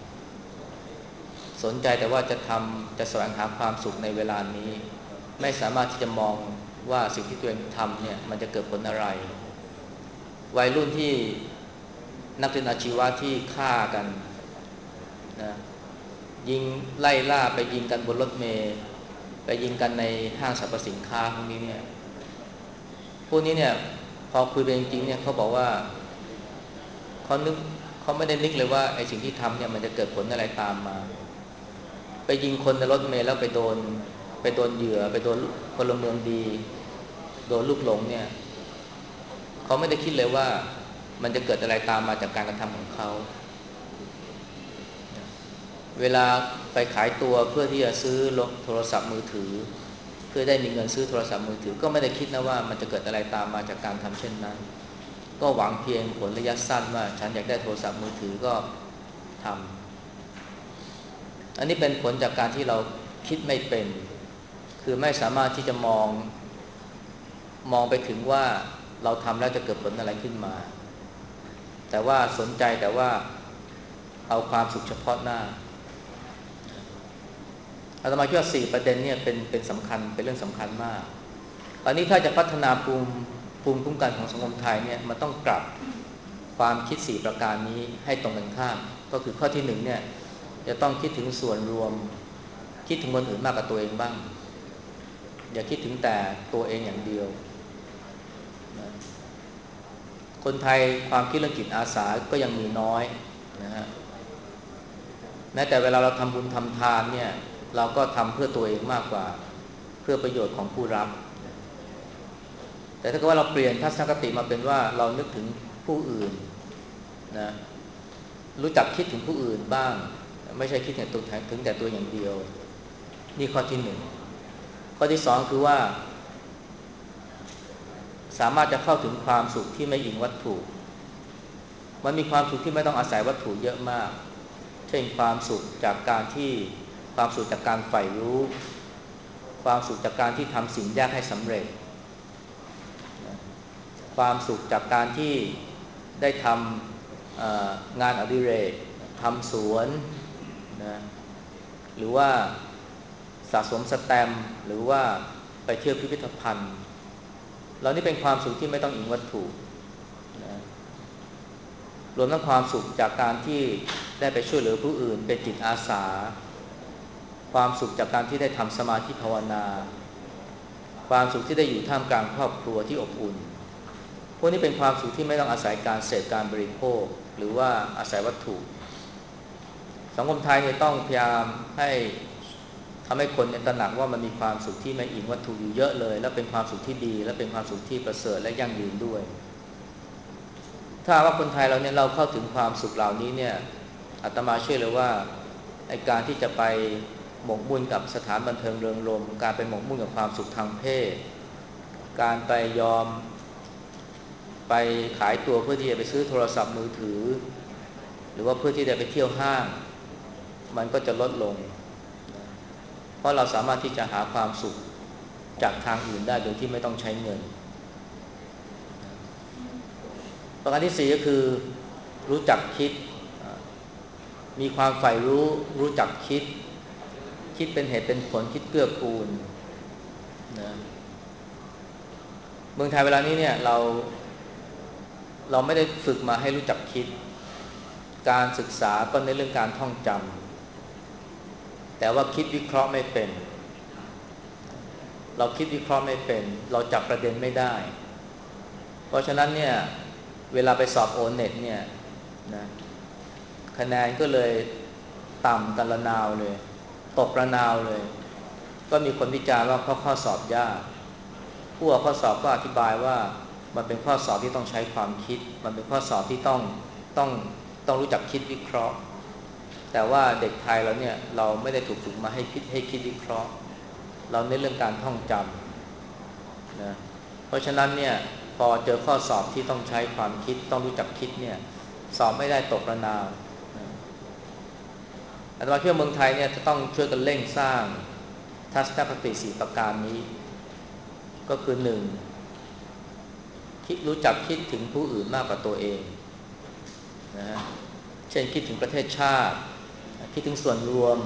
สนใจแต่ว่าจะทำจะแสวงหาความสุขในเวลานี้ไม่สามารถที่จะมองว่าสิ่งที่ตัวเองทำเนี่ยมันจะเกิดผลอะไรวัยรุ่นที่นักเรียนอาชีวะที่ฆ่ากันนะยิงไล่ล่าไปยิงกันบนรถเมล์ไปยิงกันในห้างสรรพสินค้าพวกนี้เนี่ยพวกนี้เนี่ยพอคุยไปจริงๆเนี่ยเขาบอกว่าเขานึกเขาไม่ได้นึกเลยว่าไอ้สิ่งที่ทำเนี่ยมันจะเกิดผลอะไรตามมาไปยิงคนในรถเมล์แล้วไปโดนไปโดนเหยื่อไปโดนพลเมืองดีโดนลูกหลงเนี่ยเขาไม่ได้คิดเลยว่ามันจะเกิดอะไรตามมาจากการกระทำของเขาเวลาไปขายตัวเพื่อที่จะซื้อโทรศัพท์มือถือเพื่อได้มีเงินซื้อโทรศัพท์มือถือก็ไม่ได้คิดนะว่ามันจะเกิดอะไรตามมาจากการทำเช่นนั้นก็หวังเพียงผลระยะสั้นว่าฉันอยากได้โทรศัพท์มือถือก็ทำอันนี้เป็นผลจากการที่เราคิดไม่เป็นคือไม่สามารถที่จะมองมองไปถึงว่าเราทำแล้วจะเกิดผลอะไรขึ้นมาแต่ว่าสนใจแต่ว่าเอาความสุขเฉพาะหน้าอาตมาคิดว่าสี่ประเด็นเนี่ยเป็นเป็นสำคัญเป็นเรื่องสำคัญมากตอนนี้ถ้าจะพัฒนาภูมิภูมิคุ้มกันของสังคมไทยเนี่ยมันต้องปรับความคิดสี่ประการนี้ให้ตรงกันข้ามก็คือข้อที่หนึ่งเนี่ยจะต้องคิดถึงส่วนรวมคิดถึงคนอื่นมากกว่าตัวเองบ้างอย่าคิดถึงแต่ตัวเองอย่างเดียวนะคนไทยความคิดเรื่องจิตอาสาก็ยังมีน้อยนะฮะแม้แต่เวลาเราทำบุญทำทานเนี่ยเราก็ทำเพื่อตัวเองมากกว่าเพื่อประโยชน์ของผู้รับแต่ถ้าเกิดว่าเราเปลี่ยนทัศนคติมาเป็นว่าเรานึกถึงผู้อื่นนะรู้จักคิดถึงผู้อื่นบ้างไม่ใช่คิดแต่ตัวถึงแต่ตัวอย่างเดียวนี่ข้อที่หนึ่งข้อที่สองคือว่าสามารถจะเข้าถึงความสุขที่ไม่อิงวัตถุมันมีความสุขที่ไม่ต้องอาศัยวัตถุเยอะมากเช่นความสุขจากการที่ความสุขจากการใฝ่รู้ความสุขจากการที่ทำสิ่งยากให้สำเร็จความสุขจากการที่ได้ทำงานอดิเรกทำสวนนะหรือว่าสะสมสแตมป์หรือว่าไปเที่ยวพิพิธภัณฑ์เรานี่เป็นความสุขที่ไม่ต้องอิงวัตถุนะรวมทั้งความสุขจากการที่ได้ไปช่วยเหลือผู้อื่นเป็นจิตอาสาความสุขจากการที่ได้ทำสมาธิภาวนาความสุขที่ได้อยู่ท่ามกลางครอบครัวที่อบอุ่นพวกนี้เป็นความสุขที่ไม่ต้องอาศัยการเสพการบริโภคหรือว่าอาศัยวัตถุสังคมไทยเนี่ยต้องพยายามให้ทำให้คนเนี่ยตระหนักว่ามันมีความสุขที่ไม่อิงวัตถุอยู่เยอะเลยและเป็นความสุขที่ดีและเป็นความสุขที่ประเสริฐและยั่งยืนด้วยถ้าว่าคนไทยเราเนี่ยเราเข้าถึงความสุขเหล่านี้เนี่ยอาตมาเชื่อเลยว่าไอ้การที่จะไปหมกมุ่นกับสถานบันเทิงเริงรมย์การไปหมกมุ่นกับความสุขทางเพศการไปยอมไปขายตัวเพื่อที่จะไปซื้อโทรศัพท์มือถือหรือว่าเพื่อที่จะไปเที่ยวห้างมันก็จะลดลงเพราะเราสามารถที่จะหาความสุขจากทางอื่นได้โดยที่ไม่ต้องใช้เงินประการที่สี่ก็คือรู้จักคิดมีความใฝ่รู้รู้จักคิดคิดเป็นเหตุเป็นผลคิดเกื้อกูลนะเมืองไทยเวลานี้เนี่ยเราเราไม่ได้ฝึกมาให้รู้จักคิดการศึกษาก็ในเรื่องการท่องจำแต่ว่าคิดวิเคราะห์ไม่เป็นเราคิดวิเคราะห์ไม่เป็นเราจับประเด็นไม่ได้เพราะฉะนั้นเนี่ยเวลาไปสอบโอเน็ตเนี่ยนะคะแนนก็เลยต่ำกันระนาวเลยตกระนาวเลยก็มีคนวิจารณ์ว่าเพราะข้อสอบยากผู้ออกข้อสอบก็อธิบายว่ามันเป็นข้อสอบที่ต้องใช้ความคิดมันเป็นข้อสอบที่ต้องต้องต้องรู้จักคิดวิเคราะห์แต่ว่าเด็กไทยเราเนี่ยเราไม่ได้ถูกฝึกมาให้คิดให้คิดวิเคราะห์เราเน้นเรื่องการท่องจำนะเพราะฉะนั้นเนี่ยพอเจอข้อสอบที่ต้องใช้ความคิดต้องรู้จักคิดเนี่ยสอบไม่ได้ตกระนาวอาตมาคิดว่าเมืองไทยเนี่ยจะต้องช่วยกันเร่งสร้างทัศนคติสี่ประการนี้ก็คือหนึ่งคิดรู้จักคิดถึงผู้อื่นมากกว่าตัวเองนะฮะเช่นคิดถึงประเทศชาติคิดถึงส่วนรวม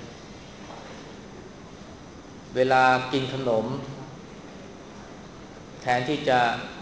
เวลากินขนมแทนที่จะ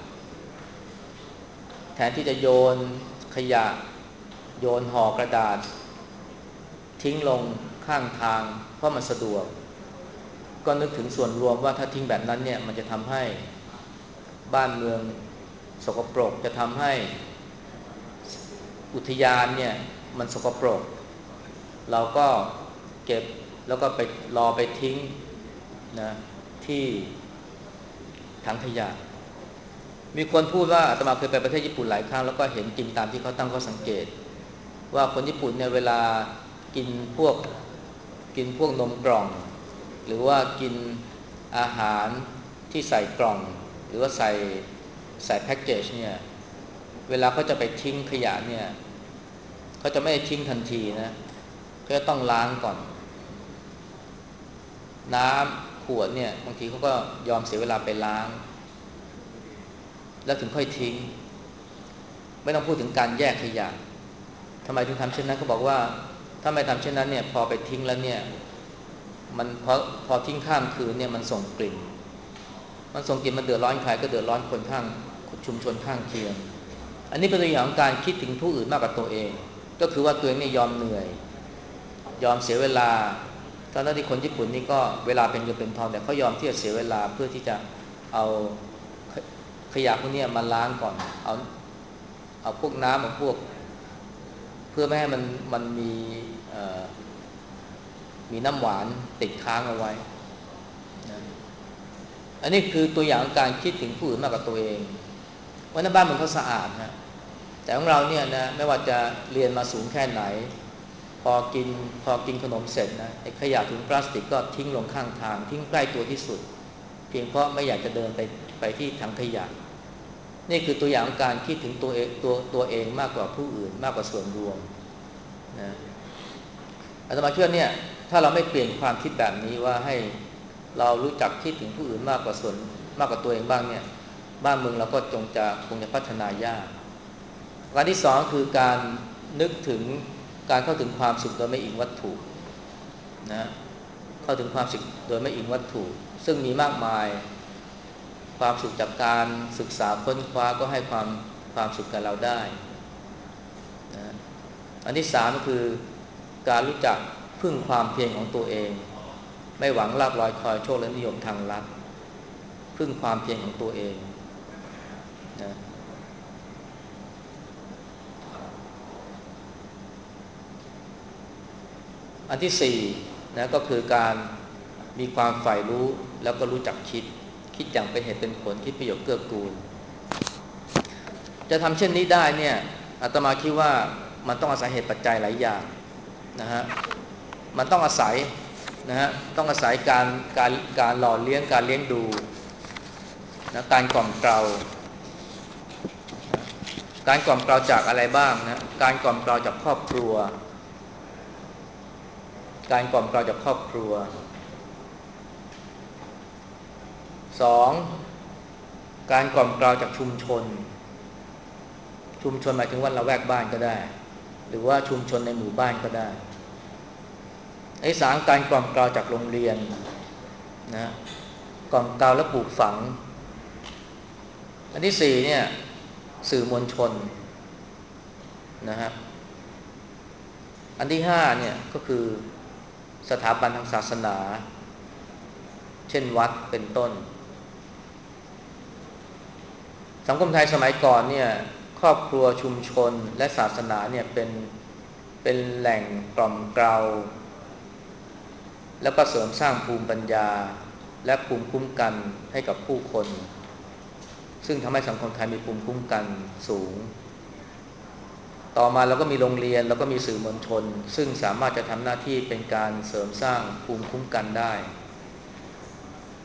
แทนที่จะโยนขยะโยนห่อกระดาษทิ้งลงข้างทางเพราะมันสะดวกก็นึกถึงส่วนรวมว่าถ้าทิ้งแบบนั้นเนี่ยมันจะทำให้บ้านเมืองสกปรกจะทำให้อุทยานเนี่ยมันสกปรกเราก็เก็บแล้วก็ไปรอไปทิ้งนะที่ถังขยะมีคนพูดว่าอาตมาเคยไปประเทศญี่ปุ่นหลายครั้งแล้วก็เห็นจริงตามที่เขาตั้งข้อสังเกตว่าคนญี่ปุ่นเนี่ยเวลากินพวกกินพวกนมกล่องหรือว่ากินอาหารที่ใส่กล่องหรือว่าใส่ใส่แพ็กเกจเนี่ยเวลาเขาจะไปทิ้งขยะเนี่ยเขาจะไม่ทิ้งทันทีนะเขาจะต้องล้างก่อนน้ำขวดเนี่ยบางทีเขาก็ยอมเสียเวลาไปล้างแล้วถึงค่อยทิ้งไม่ต้องพูดถึงการแยกขยะทำไมถึงทำเช่นนั้นเขาบอกว่าถ้าไม่ทำเช่นนั้นเนี่ยพอไปทิ้งแล้วเนี่ยมันพอพอทิ้งข้ามคืนเนี่ยมันส่งกลิ่นมันส่งกลิ่นมันเดือดร้อนใครก็เดือดร้อนคนข้างชุมชนข้างเคียงอันนี้เป็นตัวอย่างของการคิดถึงผู้อื่นมากกว่าตัวเองก็คือว่าตัวเองเนี่ยยอมเหนื่อยยอมเสียเวลาตอนนั้นที่คนญี่ปุ่นนี่ก็เวลาเป็นเงินเป็นทองแต่เขายอมที่จะเสียเวลาเพื่อที่จะเอาขยะพวกนี้มาล้างก่อนเอาเอาพวกน้ำเอาพวกเพื่อไม่ให้มันมันมีมีน้ำหวานติดค้างเอาไว้นะอันนี้คือตัวอย่างการคิดถึงผู้อื่นมากกว่าตัวเองว่าในบ้านมันเขาสะอาดนะแต่ของเราเนี่ยนะไม่ว่าจะเรียนมาสูงแค่ไหนพอกินพอกินขนมเสร็จนะไอ้ขยะถุงพลาสติกก็ทิ้งลงข้างทางทิ้งใกล้ตัวที่สุดเพียงเพราะไม่อยากจะเดินไปไปที่ถังขยะนี่คือตัวอย่างการคิดถึงตัวเองตัวตัวเองมากกว่าผู้อื่นมากกว่าส่วนรวมนะอาตมาเชื่อเนี่ยถ้าเราไม่เปลี่ยนความคิดแบบนี้ว่าให้เรารู้จักคิดถึงผู้อื่นมากกว่าส่วนมากกว่าตัวเองบ้างเนี่ยบ้านเมืองเราก็จงจะคงจะพัฒนายากการที่สองคือการนึกถึงการเข้าถึงความสุขโดยไม่อิงวัตถุนะเข้าถึงความสุขโดยไม่อิงวัตถุซึ่งมีมากมายความสุขจากการศึกษาค้นคว้าก็ให้ความความสุขกับเราได้นะอันที่สามก็คือการรู้จักพึ่งความเพียรของตัวเองไม่หวังลาภลอยคอยโชคและนิยมทางลัดพึ่งความเพียรของตัวเองนะอันที่สี่นะก็คือการมีความใฝ่รู้แล้วก็รู้จักคิดคิดอย่างเป็นเหตุเป็นผลคิดประโยชน์เกื้อกูลจะทำเช่นนี้ได้เนี่ยอาตมาคิดว่ามันต้องอาศัยเหตุปัจจัยหลายอย่างนะฮะมันต้องอาศัยนะฮะต้องอาศัยการการการหล่อเลี้ยงการเลี้ยงดูนะการกล่อมเกลาการกล่อมเกลาจากอะไรบ้างนะการกล่อมเกลาจากครอบครัวการกล่อมเกลาจากครอบครัวสองการกล่อมเกลาจากชุมชนชุมชนหมายถึงว่าละแวกบ้านก็ได้หรือว่าชุมชนในหมู่บ้านก็ได้ไอ้สามการกล่อมเกลาจากโรงเรียนนะกล่อมเกลาและปลูกฝังอันที่สี่เนี่ยสื่อมวลชนนะฮะอันที่ห้าเนี่ยก็คือสถาบันทางศาสนาเช่นวัดเป็นต้นสังคมไทยสมัยก่อนเนี่ยครอบครัวชุมชนและศาสนาเนี่ยเป็นเป็นแหล่งกล่อมเกลาแล้วก็เสริมสร้างภูมิปัญญาและภูมิคุ้มกันให้กับผู้คนซึ่งทำให้สังคมไทยมีภูมิคุ้มกันสูงต่อมาเราก็มีโรงเรียนแล้วก็มีสื่อมวลชนซึ่งสามารถจะทำหน้าที่เป็นการเสริมสร้างภูมิคุ้มกันได้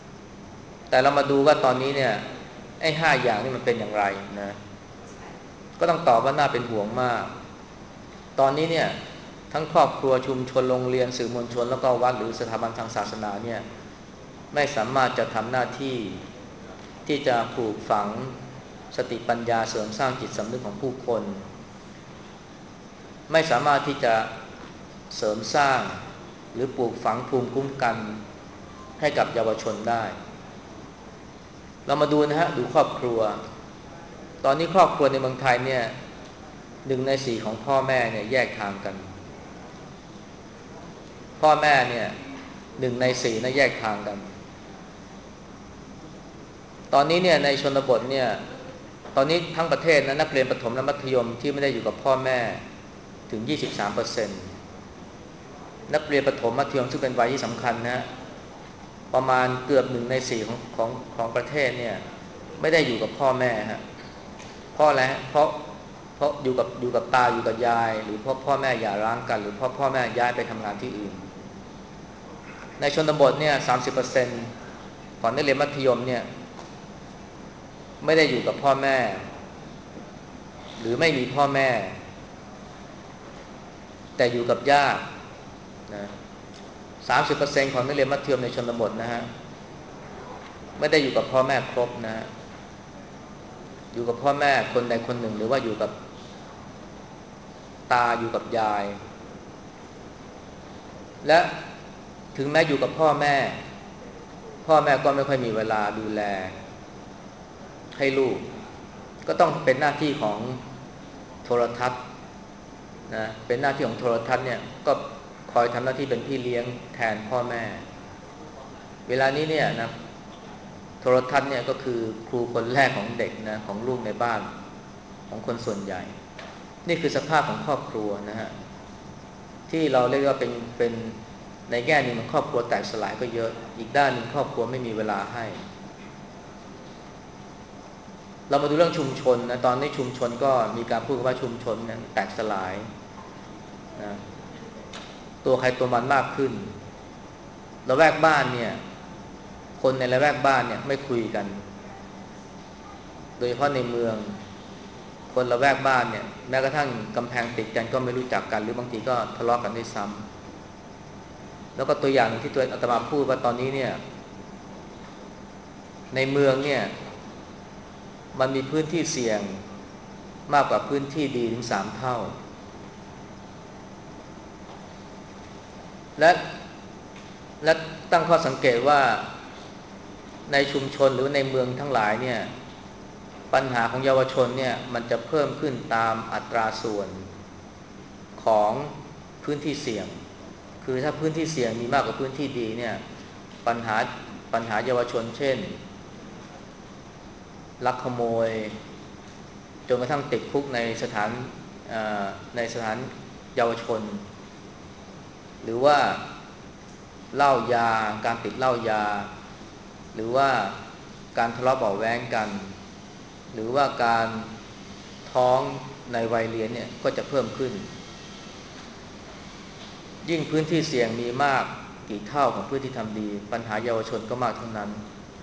แต่เรามาดูว่าตอนนี้เนี่ยไอ้ห้าอย่างนี่มันเป็นอย่างไรนะก็ต้องตอบว่าน่าเป็นห่วงมากตอนนี้เนี่ยทั้งครอบครัวชุมชนโรงเรียนสื่อมวลชนแล้วก็วัดหรือสถาบันทางศาสนาเนี่ยไม่สามารถจะทำหน้าที่ที่จะปลูกฝังสติปัญญาเสริมสร้างจิตสำนึกของผู้คนไม่สามารถที่จะเสริมสร้างหรือปลูกฝังภูมิคุ้มกันให้กับเยาวชนได้เรามาดูนะฮะดูครอบครัวตอนนี้ครอบครัวในเมืองไทยเนี่ยหนึ่งในสี่ของพ่อแม่เนี่ยแยกทางกันพ่อแม่เนี่ยหนึ่งในสี่นะแยกทางกันตอนนี้เนี่ยในชนบทเนี่ยตอนนี้ทั้งประเทศนะนักเรียนประถมและมัธยมที่ไม่ได้อยู่กับพ่อแม่ถึง ยี่สิบสามเปอร์เซ็นต์ นักเรียนประถมมัธยมซึ่งเป็นวัยที่สำคัญนะประมาณเกือบหนึ่งในสี่ของของของประเทศเนี่ยไม่ได้อยู่กับพ่อแม่ฮะเพราะอะไรเพราะเพราะอยู่กับอยู่กับตาอยู่กับยายหรือเพราะพ่อแม่หย่าร้างกันหรือเพราะพ่อแม่ย้ายไปทำงานที่อื่นในชนบทเนี่ย สามสิบเปอร์เซ็นต์ ของนักเรียนมัธยมเนี่ยไม่ได้อยู่กับพ่อแม่หรือไม่มีพ่อแม่แต่อยู่กับญาตินะ สามสิบเปอร์เซ็นต์ ของนักเรียนมัธยมในชนบทนะฮะไม่ได้อยู่กับพ่อแม่ครบนะฮะอยู่กับพ่อแม่คนใดคนหนึ่งหรือว่าอยู่กับตาอยู่กับยายและถึงแม้อยู่กับพ่อแม่พ่อแม่ก็ไม่ค่อยมีเวลาดูแลให้ลูกก็ต้องเป็นหน้าที่ของโทรทัศน์นะเป็นหน้าที่ของโทรทัศน์เนี่ยก็คอยทำหน้าที่เป็นพี่เลี้ยงแทนพ่อแม่เวลานี้เนี่ยนะโทรทัศน์เนี่ยก็คือครูคนแรกของเด็กนะของลูกในบ้านของคนส่วนใหญ่นี่คือสภาพของครอบครัวนะฮะที่เราเรียกว่าเป็นเป็นในแง่นึงมันครอบครัวแตกสลายก็เยอะอีกด้านนึงครอบครัวไม่มีเวลาให้เรามาดูเรื่องชุมชนนะตอนนี้ชุมชนก็มีการพูดว่าชุมชนนั้นแตกสลายนะตัวใครตัวมันมากขึ้นละแวกบ้านเนี่ยคนในละแวกบ้านเนี่ยไม่คุยกันโดยเฉพาะในเมืองคนละแวกบ้านเนี่ยแม้กระทั่งกำแพงติดกันก็ไม่รู้จักกันหรือบางทีก็ทะเลาะกันด้วยซ้ำแล้วก็ตัวอย่างที่ตัวอาตมาพูดว่าตอนนี้เนี่ยในเมืองเนี่ยมันมีพื้นที่เสี่ยงมากกว่าพื้นที่ดีถึงสามเท่าและและตั้งข้อสังเกตว่าในชุมชนหรือในเมืองทั้งหลายเนี่ยปัญหาของเยาวชนเนี่ยมันจะเพิ่มขึ้นตามอัตราส่วนของพื้นที่เสี่ยงคือถ้าพื้นที่เสี่ยงมีมากกว่าพื้นที่ดีเนี่ยปัญหาปัญหาเยาวชนเช่นลักขโมยจนกระทั่งติดคุกในสถานในสถานเยาวชนหรือว่าเหล้ายาการติดเหล้ายาหรือว่าการทะเลาะเบาะแว้งกันหรือว่าการท้องในวัยเรียนเนี่ยก็จะเพิ่มขึ้นยิ่งพื้นที่เสี่ยงมีมากกี่เท่าของพื้นที่ทำดีปัญหาเยาวชนก็มากทั้งนั้น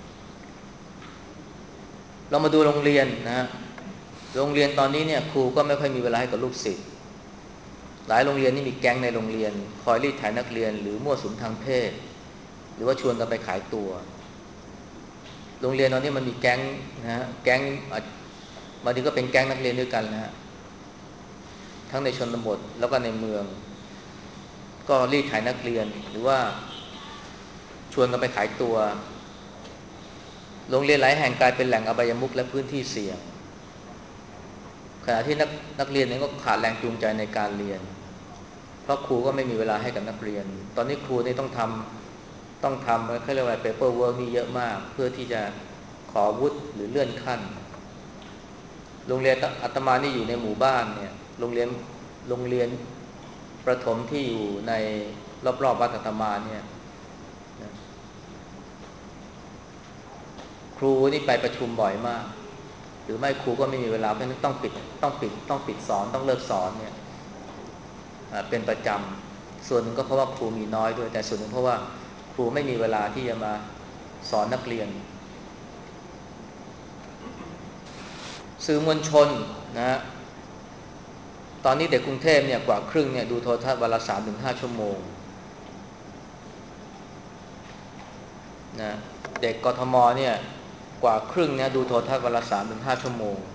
เรามาดูโรงเรียนนะฮะโรงเรียนตอนนี้เนี่ยครูก็ไม่ค่อยมีเวลาให้กับลูกศิษย์หลายโรงเรียนนี่มีแก๊งในโรงเรียนคอยรีดไถนักเรียนหรือมั่วสุมทางเพศหรือว่าชวนกันไปขายตัวโรงเรียนตอนนี้มันมีแก๊งนะฮะแก๊งบางทีก็เป็นแก๊งนักเรียนด้วยกันนะฮะทั้งในชนบทแล้วก็ในเมืองก็รีดไถนักเรียนหรือว่าชวนกันไปขายตัวโรงเรียนหลายแห่งกลายเป็นแหล่งอบายมุขและพื้นที่เสี่ยงขณะที่นักนักเรียนนี่ก็ขาดแรงจูงใจในการเรียนเพราะครูก็ไม่มีเวลาให้กับนักเรียนตอนนี้ครูนี่ต้องทำต้องทำเขาเรียกว่า paper work นี่เยอะมากเพื่อที่จะขอวุฒิหรือเลื่อนขั้นโรงเรียนอาตมานี่อยู่ในหมู่บ้านเนี่ยโรงเรียนโรงเรียนประถมที่อยู่ในรอบๆวัดอาตมาเนี่ยครูนี่ไปประชุมบ่อยมากหรือไม่ครูก็ไม่มีเวลาเพราะนั้นต้องปิดต้องปิดต้องปิดสอนต้องเลิกสอนเนี่ยเป็นประจำส่วนหนึ่งก็เพราะว่าครูมีน้อยด้วยแต่ส่วนหนึ่งเพราะว่าครูไม่มีเวลาที่จะมาสอนนักเรียนสื่อมวลชนนะตอนนี้เด็กกรุงเทพเนี่ยกว่าครึ่งเนี่ยดูโทรทัศน์วันละ สามถึงห้า ชั่วโมงนะเด็กกทมเนี่ยกว่าครึ่งเนี่ยดูโทรทัศน์วันละ สามถึงห้า ชั่วโมง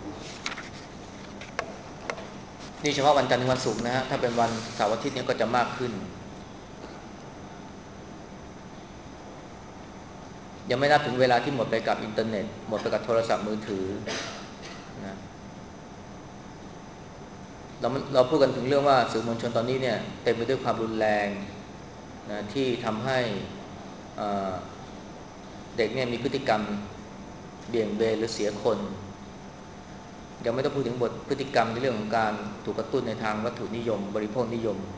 นี่เฉพาะวันจันทร์ถึงวันศุกร์นะฮะถ้าเป็นวันเสาร์อาทิตย์เนี่ยก็จะมากขึ้นยังไม่นับถึงเวลาที่หมดไปกับอินเทอร์เน็ตหมดไปกับโทรศัพท์มือถือนะเราเราพูดกันถึงเรื่องว่าสื่อมวลชนตอนนี้เนี่ยเต็มไปด้วยความรุนแรงนะที่ทำให้เด็กเนี่ยมีพฤติกรรมเบี่ยงเบนหรือเสียคนยังไม่ต้องพูดถึงบทพฤติกรรมในเรื่องของการถูกกระตุ้นในทางวัตถุนิยมบริโภคนิยม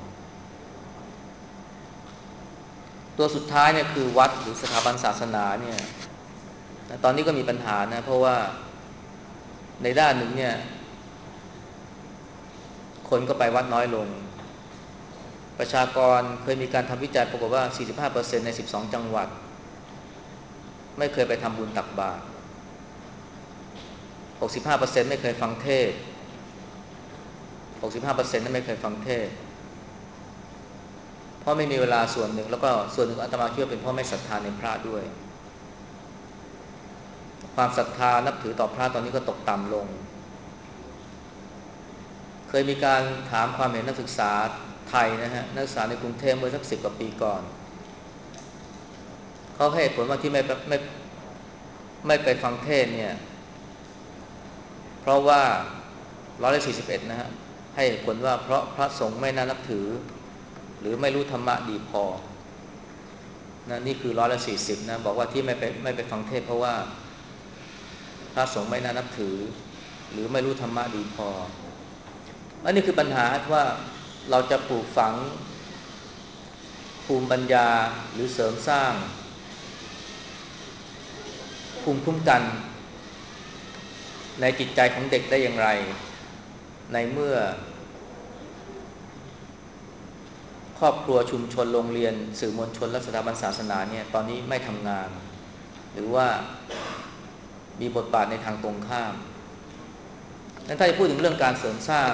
ตัวสุดท้ายเนี่ยคือวัดหรือสถาบันศาสนาเนี่ยตอนนี้ก็มีปัญหานะเพราะว่าในด้านหนึ่งเนี่ยคนก็ไปวัดน้อยลงประชากรเคยมีการทำวิจัยปรากฏว่า สี่สิบห้าเปอร์เซ็นต์ ใน สิบสอง จังหวัดไม่เคยไปทำบุญตักบาตร หกสิบห้าเปอร์เซ็นต์ ไม่เคยฟังเทศน์ หกสิบห้าเปอร์เซ็นต์ นั้นไม่เคยฟังเทศน์เพราะไม่มีเวลาส่วนหนึ่งแล้วก็ส่วนหนึ่งอาตมาคิดว่าเป็นเพราะไม่ศรัทธาในพระด้วยความศรัทธานับถือต่อพระตอนนี้ก็ตกต่ำลงเคยมีการถามความเห็นนักศึกษาไทยนะฮะนักศึกษาในกรุงเทพเมื่อสักสิบกว่าปีก่อนเขาให้เหตุผลว่าที่ไม่ไม่ไม่ไปฟังเทศน์เนี่ยเพราะว่าร้อยละสี่สิบเอ็ดนะฮะให้เหตุผลว่าเพราะพระสงฆ์ไม่น่านับถือหรือไม่รู้ธรรมะดีพอนะนี่คือร้อยละสี่สิบนะบอกว่าที่ไม่ไปไม่ไปฟังเทศน์เพราะว่าพระสงฆ์ไม่น่านับถือหรือไม่รู้ธรรมะดีพออันนี้คือปัญหาว่าเราจะปลูกฝังภูมิปัญญาหรือเสริมสร้างภูมิคุ้มกันในจิตใจของเด็กได้อย่างไรในเมื่อครอบครัวชุมชนโรงเรียนสื่อมวลชนและสถาบันศาสนาเนี่ยตอนนี้ไม่ทำงานหรือว่ามีบทบาทในทางตรงข้ามนั้นถ้าจะพูดถึงเรื่องการเสริมสร้าง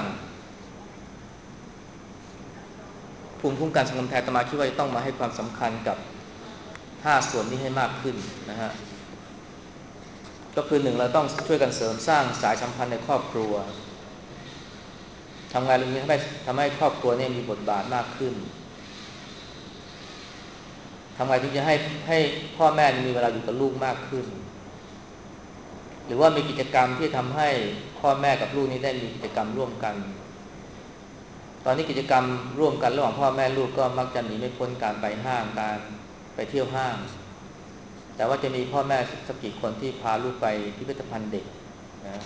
ภูมิคุ้มกันสังคมไทยอาตมาคิดว่าจะต้องมาให้ความสำคัญกับห้าส่วนนี้ให้มากขึ้นนะฮะก็คือหนึ่งเราต้องช่วยกันเสริมสร้างสายสัมพันธ์ในครอบครัวทำงานเรื่องนี้ทำให้ทำให้ครอบครัวเนี่ยมีบทบาทมากขึ้นทำไงถึงจะให้ให้พ่อแม่มีเวลาอยู่กับลูกมากขึ้นหรือว่ามีกิจกรรมที่ทำให้พ่อแม่กับลูกนี้ได้มีกิจกรรมร่วมกันตอนนี้กิจกรรมร่วมกันระหว่างพ่อแม่ลูกก็มักจะหนีไม่พ้นการไปห้างการไปเที่ยวห้างแต่ว่าจะมีพ่อแม่สักกี่คนที่พาลูกไปพิพิธภัณฑ์เด็กนะ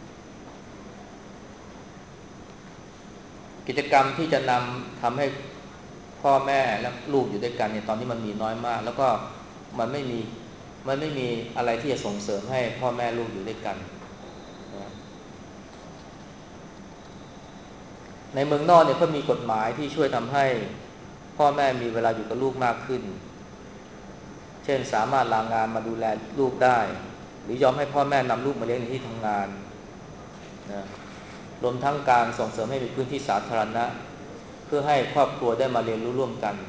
กิจกรรมที่จะนำทำให้พ่อแม่และลูกอยู่ด้วยกันเนี่ยตอนนี้มันมีน้อยมากแล้วก็มันไม่มีมันไม่มีอะไรที่จะส่งเสริมให้พ่อแม่ลูกอยู่ด้วยกันนะในเมืองนอกเนี่ยเขามีกฎหมายที่ช่วยทำให้พ่อแม่มีเวลาอยู่กับลูกมากขึ้นเช่นสามารถลางานมาดูแลลูกได้หรือยอมให้พ่อแม่นำลูกมาเลี้ยงในที่ทำงานนะรวมทั้งการส่งเสริมให้มีพื้นที่สาธารณะเพื่อให้ครอบครัวได้มาเรียนรู้ร่วมกัน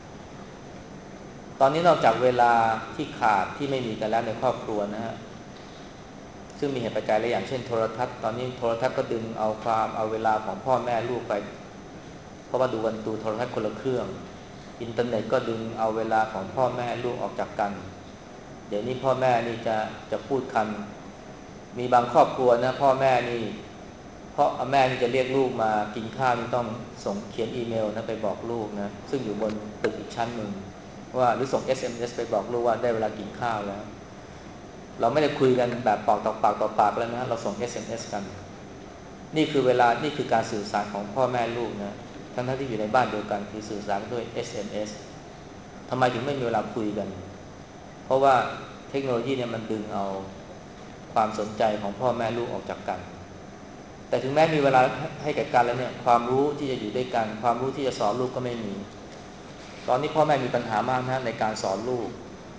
ตอนนี้นอกจากเวลาที่ขาดที่ไม่มีกันแล้วในครอบครัวนะฮะซึ่งมีเหตุปัจจัยหลายอย่างเช่นโทรทัศน์ตอนนี้โทรทัศน์ก็ดึงเอาความเอาเวลาของพ่อแม่ลูกไปเพราะว่าดูกันดูโทรทัศน์คนละเครื่องอินเทอร์เน็ตก็ดึงเอาเวลาของพ่อแม่ลูกออกจากกันเดี๋ยวนี้พ่อแม่นี่จะจะพูดคันมีบางครอบครัวนะพ่อแม่นี่เพราะแม่นี่จะเรียกลูกมากินข้าวนี่ต้องส่งเขียนอีเมลนะไปบอกลูกนะซึ่งอยู่บนตึกอีกชั้นหนึ่งว่าหรือส่ง เอส เอ็ม เอส ไปบอกลูกว่าได้เวลากินข้าวแล้วเราไม่ได้คุยกันแบบปากต่อปากต่อปากแล้วนะเราส่ง เอส เอ็ม เอส กันนี่คือเวลานี่คือการสื่อสารของพ่อแม่ลูกนะทั้งๆที่อยู่ในบ้านเดียวกันคือสื่อสารด้วย เอส เอ็ม เอส ทำไมถึงไม่มีเวลาคุยกันเพราะว่าเทคโนโลยีเนี่ยมันดึงเอาความสนใจของพ่อแม่ลูกออกจากกันแต่ถึงแม้มีเวลาให้แก่กันแล้วเนี่ยความรู้ที่จะอยู่ด้วยกันความรู้ที่จะสอนลูกก็ไม่มีตอนนี้พ่อแม่มีปัญหามากนะในการสอนลูก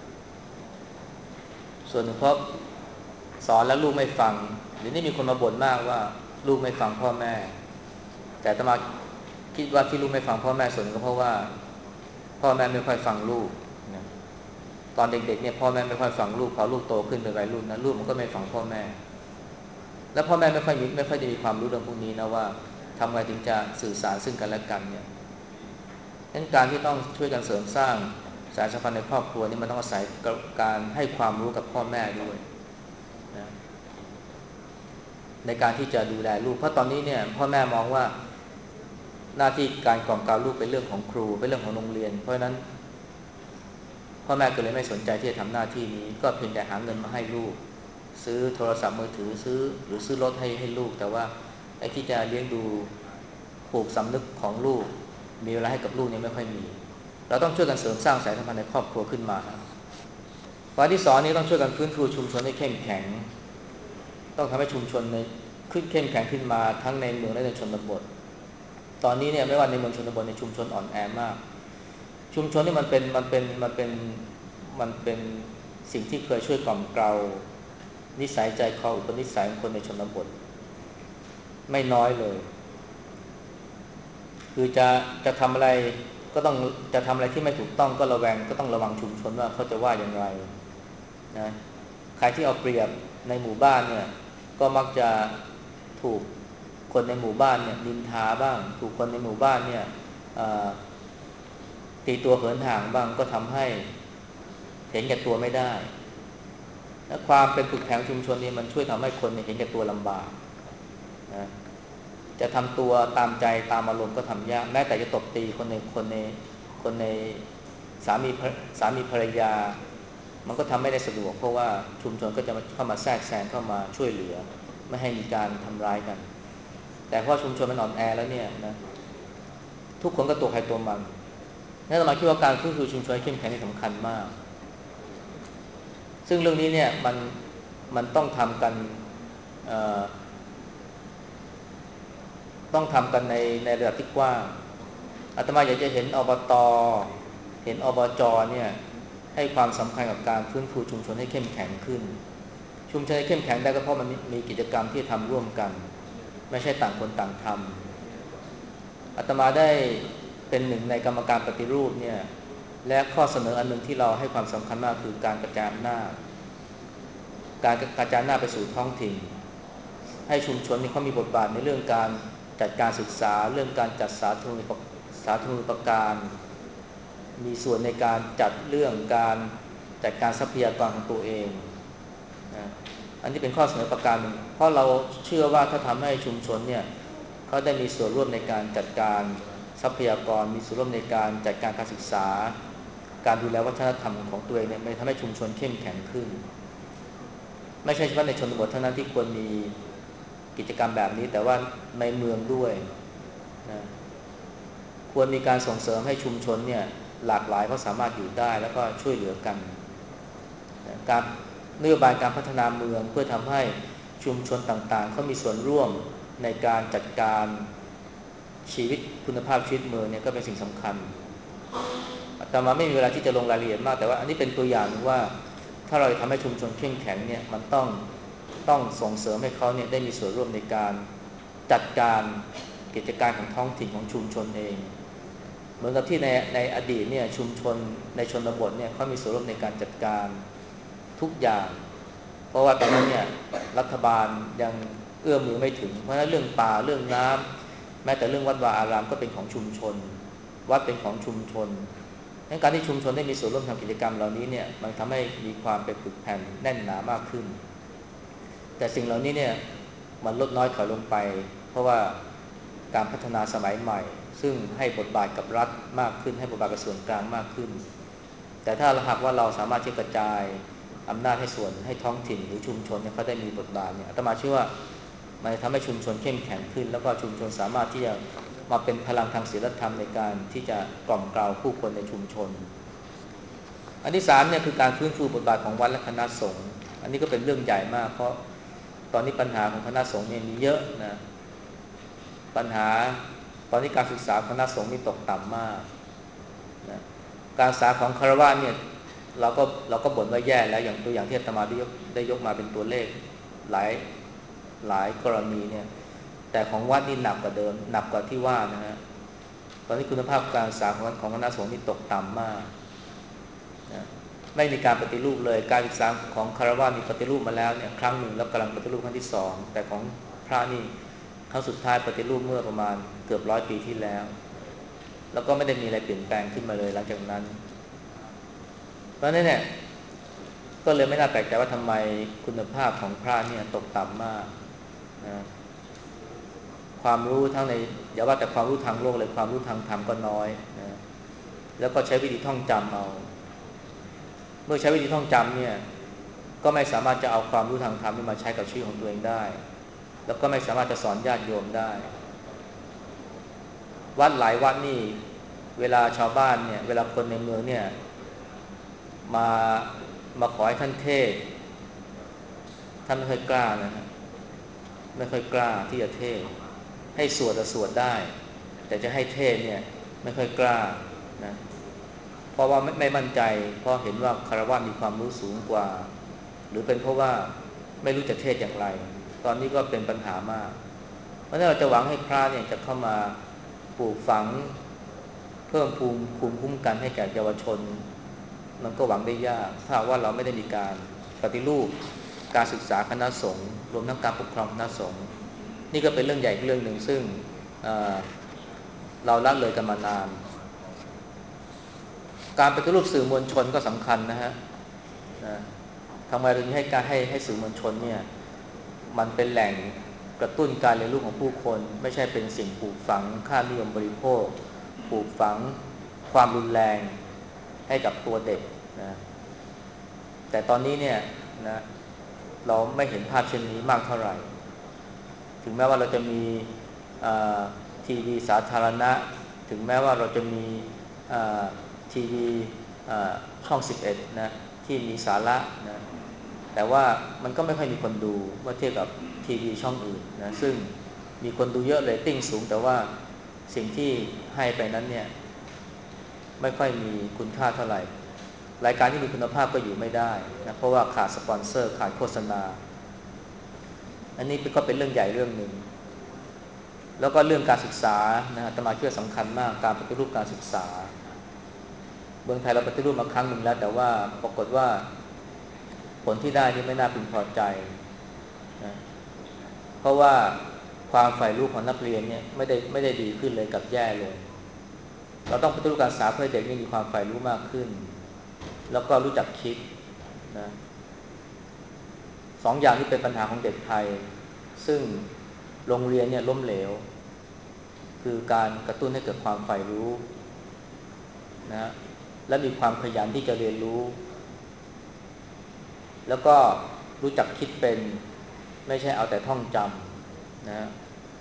ส่วนหนึ่งเพราะสอนแล้วลูกไม่ฟังเดี๋ยวนี้มีคนมาบ่นมากว่าลูกไม่ฟังพ่อแม่แต่อาตมาคิดว่าที่ลูกไม่ฟังพ่อแม่ส่วนหนึ่งก็เพราะว่าพ่อแม่ไม่ค่อยฟังลูกนะตอนเด็กๆเนี่ยพ่อแม่ไม่ค่อยฟังลูกพอลูกโตขึ้นเป็นวัยรุ่นนะลูกมันก็ไม่ฟังพ่อแม่แล้วพ่อแม่ไม่ค่อยมีไม่ค่อยจะมีความรู้เรื่องพวกนี้นะว่าทำไงถึงจะสื่อสารซึ่งกันและกันเนี่ยงั้นการที่ต้องช่วยกันเสริมสร้างสายสัมพันธ์ในครอบครัวนี่มันต้องอาศัยการให้ความรู้กับพ่อแม่ด้วยนะในการที่จะดูแลลูกเพราะตอนนี้เนี่ยพ่อแม่มองว่าหน้าที่การกล่อมเกลาลูกเป็นเรื่องของครูเป็นเรื่องของโรงเรียนเพราะฉะนั้นพ่อแม่ก็เลยไม่สนใจที่จะทำหน้าที่นี้ก็เพียงแต่หาเงินมาให้ลูกซื้อโทรศัพท์มือถือซื้อหรือซื้อรถให้ให้ลูกแต่ว่าไอ้ที่จะเลี้ยงดูผูกสำนึกของลูกมีเวลาให้กับลูกเนี่ยไม่ค่อยมีเราต้องช่วยกันเสริมสร้างสายสัมพันธ์ในครอบครัวขึ้นมาข้อที่สองนี้ต้องช่วยกันฟื้นฟูชุมชนให้เข้มแข็งต้องทำให้ชุมชนในขึ้นเข้มแข็งขึ้นมาทั้งในเมืองและในชนบทตอนนี้เนี่ยไม่ว่าในเมืองชนบทในชุมชนอ่อนแอมากชุมชนนี่มันเป็นมันเป็นมันเป็นมันเป็นสิ่งที่เคยช่วยกล่อมเกลานิสัยใจคออุปนิสัยของคนในชนบทไม่น้อยเลยคือจะจะทำอะไรก็ต้องจะทำอะไรที่ไม่ถูกต้องก็ระแวงก็ต้องระวังชุมชนว่าเขาจะว่าอย่างไรนะใครที่เอาเปรียบในหมู่บ้านเนี่ยก็มักจะถูกคนในหมู่บ้านเนี่ยนินทาบ้างถูกคนในหมู่บ้านเนี่ยตีตัวเหินห่างบ้างก็ทำให้เห็นแก่ตัวไม่ได้และความเป็นปึกแผ่นชุมชนนี้มันช่วยทำให้คนเห็นแก่ตัวลำบากนะจะทำตัวตามใจตามอารมณ์ก็ทำยากแม้แต่จะตบตีคนในคนในคนในสามีสามีภรรยามันก็ทำไม่ได้สะดวกเพราะว่าชุมชนก็จะเข้ามาแทรกแซงเข้ามาช่วยเหลือไม่ให้มีการทำร้ายกันแต่เพราะชุมชนมันอ่อนแอแล้วเนี่ยนะทุกคนก็ตัวใครตัวมันนั่นหมายคิดว่าการฟื้นฟูชุมชนให้เข้มแข็งนี่สำคัญมากซึ่งเรื่องนี้เนี่ยมันมันต้องทำกันต้องทำกันในในระดับที่กว้างอาตมาอยากจะเห็นอบต.เห็นอบจ.เนี่ยให้ความสำคัญกับการฟื้นฟูชุมชนให้เข้มแข็งขึ้นชุมชนให้เข้มแข็งได้ก็เพราะมันมีกิจกรรมที่ทำร่วมกันไม่ใช่ต่างคนต่างทำอาตมาได้เป็นหนึ่งในกรรมการปฏิรูปเนี่ยและข้อเสนออันหนึ่งที่เราให้ความสำคัญมากคือการกระจายอำนาจการกระจายอำนาจไปสู่ท้องถิ่นให้ชุมชนนี่เขามีบทบาทในเรื่องการจัดการศึกษาเรื่องการจัดสาธารณูปสาธารณูปการมีส่วนในการจัดเรื่องการจัดการทรัพยากรของตัวเองนะอันนี้เป็นข้อเสนอประการหนึ่งเพราะเราเชื่อว่าถ้าทำให้ชุมชนเนี่ยเขาได้มีส่วนร่วมในการจัดการทรัพยากรมีส่วนร่วมในการจัดการการศึกษาการดูแลวัฒนธรรมของตัวเองเนี่ยมันทำให้ชุมชนเข้มแข็งขึ้นไม่ใช่เฉพาะในชนบทเท่านั้นที่ควรมีกิจกรรมแบบนี้แต่ว่าในเมืองด้วยนะควรมีการส่งเสริมให้ชุมชนเนี่ยหลากหลายเพราะสามารถอยู่ได้แล้วก็ช่วยเหลือกันนะการนโยบายการพัฒนาเมืองเพื่อทำให้ชุมชนต่างๆเขามีส่วนร่วมในการจัดการชีวิตคุณภาพชีวิตเมืองเนี่ยก็เป็นสิ่งสำคัญแต่มาไม่มีเวลาที่จะลงรายละเอียดมากแต่ว่าอันนี้เป็นตัวอย่างว่าถ้าเราจะทำให้ชุมชนเข้มแข็งเนี่ยมันต้องต้องส่งเสริมให้เขาเนี่ยได้มีส่วนร่วมในการจัดการกิจการของท้องถิ่นของชุมชนเองเหมือนกับที่ในในอดีตเนี่ยชุมชนในชนบทเนี่ยเขามีส่วนร่วมในการจัดการทุกอย่างเพราะว่าตอนนั้นเนี่ยรัฐบาลยังเอื้อมมือไม่ถึงเพราะฉะนั้นเรื่องป่าเรื่องน้ำแม้แต่เรื่องวัดวาอารามก็เป็นของชุมชนวัดเป็นของชุมชนดังนั้นการที่ชุมชนได้มีส่วนร่วมทำกิจกรรมเหล่านี้เนี่ยมันทำให้มีความเป็นปึกแผ่นแน่นหนามากขึ้นแต่สิ่งเหล่านี้เนี่ยมันลดน้อยถอยลงไปเพราะว่าการพัฒนาสมัยใหม่ซึ่งให้บทบาทกับรัฐมากขึ้นให้บทบาทกับส่วนกลางมากขึ้นแต่ถ้าหากว่าเราสามารถที่จะกระจายอำนาจให้ส่วนให้ท้องถิ่นหรือชุมชนเนี่ยเขาได้มีบทบาทเนี่ยอาตมาเชื่อว่ามันทำให้ชุมชนเข้มแข็งขึ้นแล้วก็ชุมชนสามารถที่จะมาเป็นพลังทางศีลธรรมในการที่จะกล่อมเกลาผู้คนในชุมชนอันที่สามเนี่ยคือการฟื้นฟูบทบาทของวัดและคณะสงฆ์อันนี้ก็เป็นเรื่องใหญ่มากเพราะตอนนี้ปัญหาของคณะสงฆ์เนี่ยมีเยอะนะปัญหาตอนนี้การศึกษาคณะสงฆ์นี่ตกต่ำมากนะการศึกษาของคฤหัสถ์เนี่ยเราก็เราก็บ่นว่าแย่แล้วอย่างตัวอย่างที่อาตมาได้ยกได้ยกมาเป็นตัวเลขหลายหลายกรณีเนี่ยแต่ของวัดนี่หนักกว่าเดิมหนักกว่าที่ว่านะฮะตอนนี้คุณภาพการศึกษาของของคณะสงฆ์นี่ตกต่ำมากนะไม่มีการปฏิรูปเลยการศึกษาของคารวะมีปฏิรูปมาแล้วเนี่ยครั้งหนึ่งแล้วกำลังปฏิรูปครั้งที่สองแต่ของพระนี่ครั้งสุดท้ายปฏิรูปเมื่อประมาณเกือบร้อยปีที่แล้วแล้วก็ไม่ได้มีอะไรเปลี่ยนแปลงขึ้นมาเลยหลังจากนั้นเพราะฉะนั้นเนี่ยก็เลยไม่น่าแปลกใจว่าทำไมคุณภาพของพระเนี่ยตกต่ำมากนะความรู้ทั้งในอย่าว่าแต่ความรู้ทางโลกเลยความรู้ทางธรรมก็น้อยนะแล้วก็ใช้วิธีท่องจำเอาเมื่อใช้วิธีท่องจำเนี่ยก็ไม่สามารถจะเอาความรู้ทางธรรมนี้มาใช้กับชีวิตของตัวเองได้แล้วก็ไม่สามารถจะสอนญาติโยมได้วัดหลายวัดนี่เวลาชาวบ้านเนี่ยเวลาคนในเมืองเนี่ยมามาขอให้ท่านเทศท่านไม่ค่อยกล้านะฮะไม่ค่อยกล้าที่จะเทศให้สวดจะสวดได้แต่จะให้เทศเนี่ยไม่ค่อยกล้านะเพราะว่าไม่ไม่มั่นใจเพราะเห็นว่าคฤหัสถ์มีความรู้สูงกว่าหรือเป็นเพราะว่าไม่รู้จะเทศอย่างไรตอนนี้ก็เป็นปัญหามากเพราะฉะนั้นเราจะหวังให้พระเนี่ยจะเข้ามาปลูกฝังเพิ่มภูมิภูมิคุ้มกันให้แก่เยาวชนมันก็หวังได้ยากถ้าว่าเราไม่ได้มีการปฏิรูปการศึกษาคณะสงฆ์รวมทั้งการปกครองคณะสงฆ์นี่ก็เป็นเรื่องใหญ่เรื่องหนึ่งซึ่งเเราละเลยกันมานานการปฏิรูปสื่อมวลชนก็สำคัญนะฮะนะทำไมถึงให้การให้ให้สื่อมวลชนเนี่ยมันเป็นแหล่งกระตุ้นการเรียนรู้ของผู้คนไม่ใช่เป็นสิ่งปลูกฝังค่านิยมบริโภคปลูกฝังความรุนแรงให้กับตัวเด็กนะแต่ตอนนี้เนี่ยนะเราไม่เห็นภาพเช่นนี้มากเท่าไหร่ถึงแม้ว่าเราจะมีทีวีสาธารณะถึงแม้ว่าเราจะมีทีวีช่องสิบเอ็ดนะที่มีสาระนะแต่ว่ามันก็ไม่ค่อยมีคนดูเมื่อเทียบกับทีวีช่องอื่นนะซึ่งมีคนดูเยอะเรตติ้งสูงแต่ว่าสิ่งที่ให้ไปนั้นเนี่ยไม่ค่อยมีคุณค่าเท่าไหร่รายการที่มีคุณภาพก็อยู่ไม่ได้นะเพราะว่าขาดสปอนเซอร์ขาดโฆษณาอันนี้ก็เป็นเรื่องใหญ่เรื่องหนึ่งแล้วก็เรื่องการศึกษานะอาตมาคิดว่าสำคัญมากการปฏิรูปการศึกษาเมืองไทยเราปฏิรูปมาครั้งหนึ่งแล้วแต่ว่าปรากฏว่าผลที่ได้นี่ไม่น่าพึงพอใจนะเพราะว่าความใฝ่รู้ของนักเรียนเนี่ยไม่ได้ไม่ได้ดีขึ้นเลยกับแย่ลงเราต้องปฏิรูปการศึกษาเพื่อให้เด็กนี่มีความใฝ่รู้มากขึ้นแล้วก็รู้จักคิดนะสองอย่างนี้เป็นปัญหาของเด็กไทยซึ่งโรงเรียนเนี่ยล้มเหลวคือการกระตุ้นให้เกิดความใฝ่รู้นะและมีความขยันที่จะเรียนรู้แล้วก็รู้จักคิดเป็นไม่ใช่เอาแต่ท่องจำนะ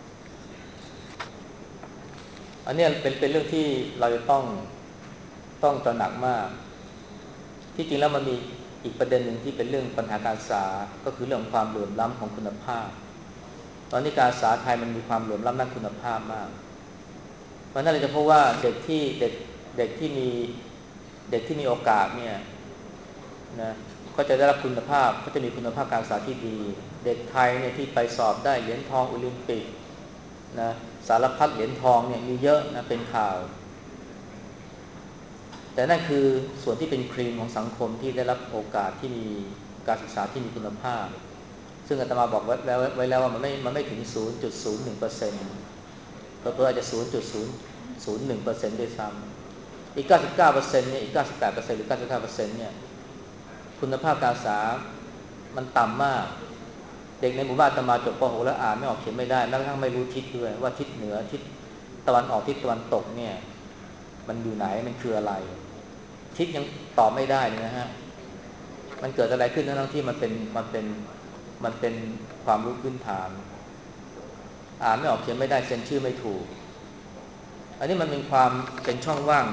อันนี้เป็นเป็นเรื่องที่เราจะต้องต้องตระหนักมากที่จริงแล้วมันมีอีกประเด็นหนึ่งที่เป็นเรื่องปัญหาการศึกษาก็คือเรื่องความเหลื่อมล้ำของคุณภาพตอนนี้การศึกษาไทยมันมีความเหลื่อมล้ำด้านคุณภาพมากเพราะนั่นเลยจะพบว่าเด็กที่เด็กเด็กที่มีเด็กที่มีโอกาสเนี่ยนะก็จะได้รับคุณภาพก็จะมีคุณภาพการศึกษาที่ดีเด็กไทยเนี่ยที่ไปสอบได้เหรียญทองโอลิมปิกนะสารพัดเหรียญทองเนี่ยมีเยอะนะเป็นข่าวแต่นั่นคือส่วนที่เป็นครีมของสังคมที่ได้รับโอกาสที่มีการศึกษาที่มีคุณภาพซึ่งอาตมาบอกไว้แล้วไว้แล้วว่ามันไม่มันไม่ถึง ศูนย์จุดศูนย์หนึ่งเปอร์เซ็นต์ เพิ่มอาจจะ ศูนย์จุดศูนย์ศูนย์หนึ่งเปอร์เซ็นต์ ด้วยซ้ำอีก เก้าสิบเก้าเปอร์เซ็นต์ เนี่ยอีก เก้าสิบแปดเปอร์เซ็นต์ หรือ เก้าสิบเก้าเปอร์เซ็นต์ เนี่ยคุณภาพการศึกษามันต่ำมากเด็กในหมู่บ้านอาตมาจบป .หก แล้วอ่านไม่ออกเขียนไม่ได้แม้กระทั่งไม่รู้ทิศด้วยว่าทิศเหนือทิศตะวันออกทิศตะวันตกเนี่ยมันอยู่ไหนมันคืออะไรทิศยังตอบไม่ได้เลยนะฮะมันเกิดอะไรขึ้นทั้งที่มันเป็นมันเป็นมันเป็นความรู้พื้นฐานอ่านไม่ออกเขียนไม่ได้เซ็นชื่อไม่ถูกอันนี้มันเป็นความเป็นช่องว่าง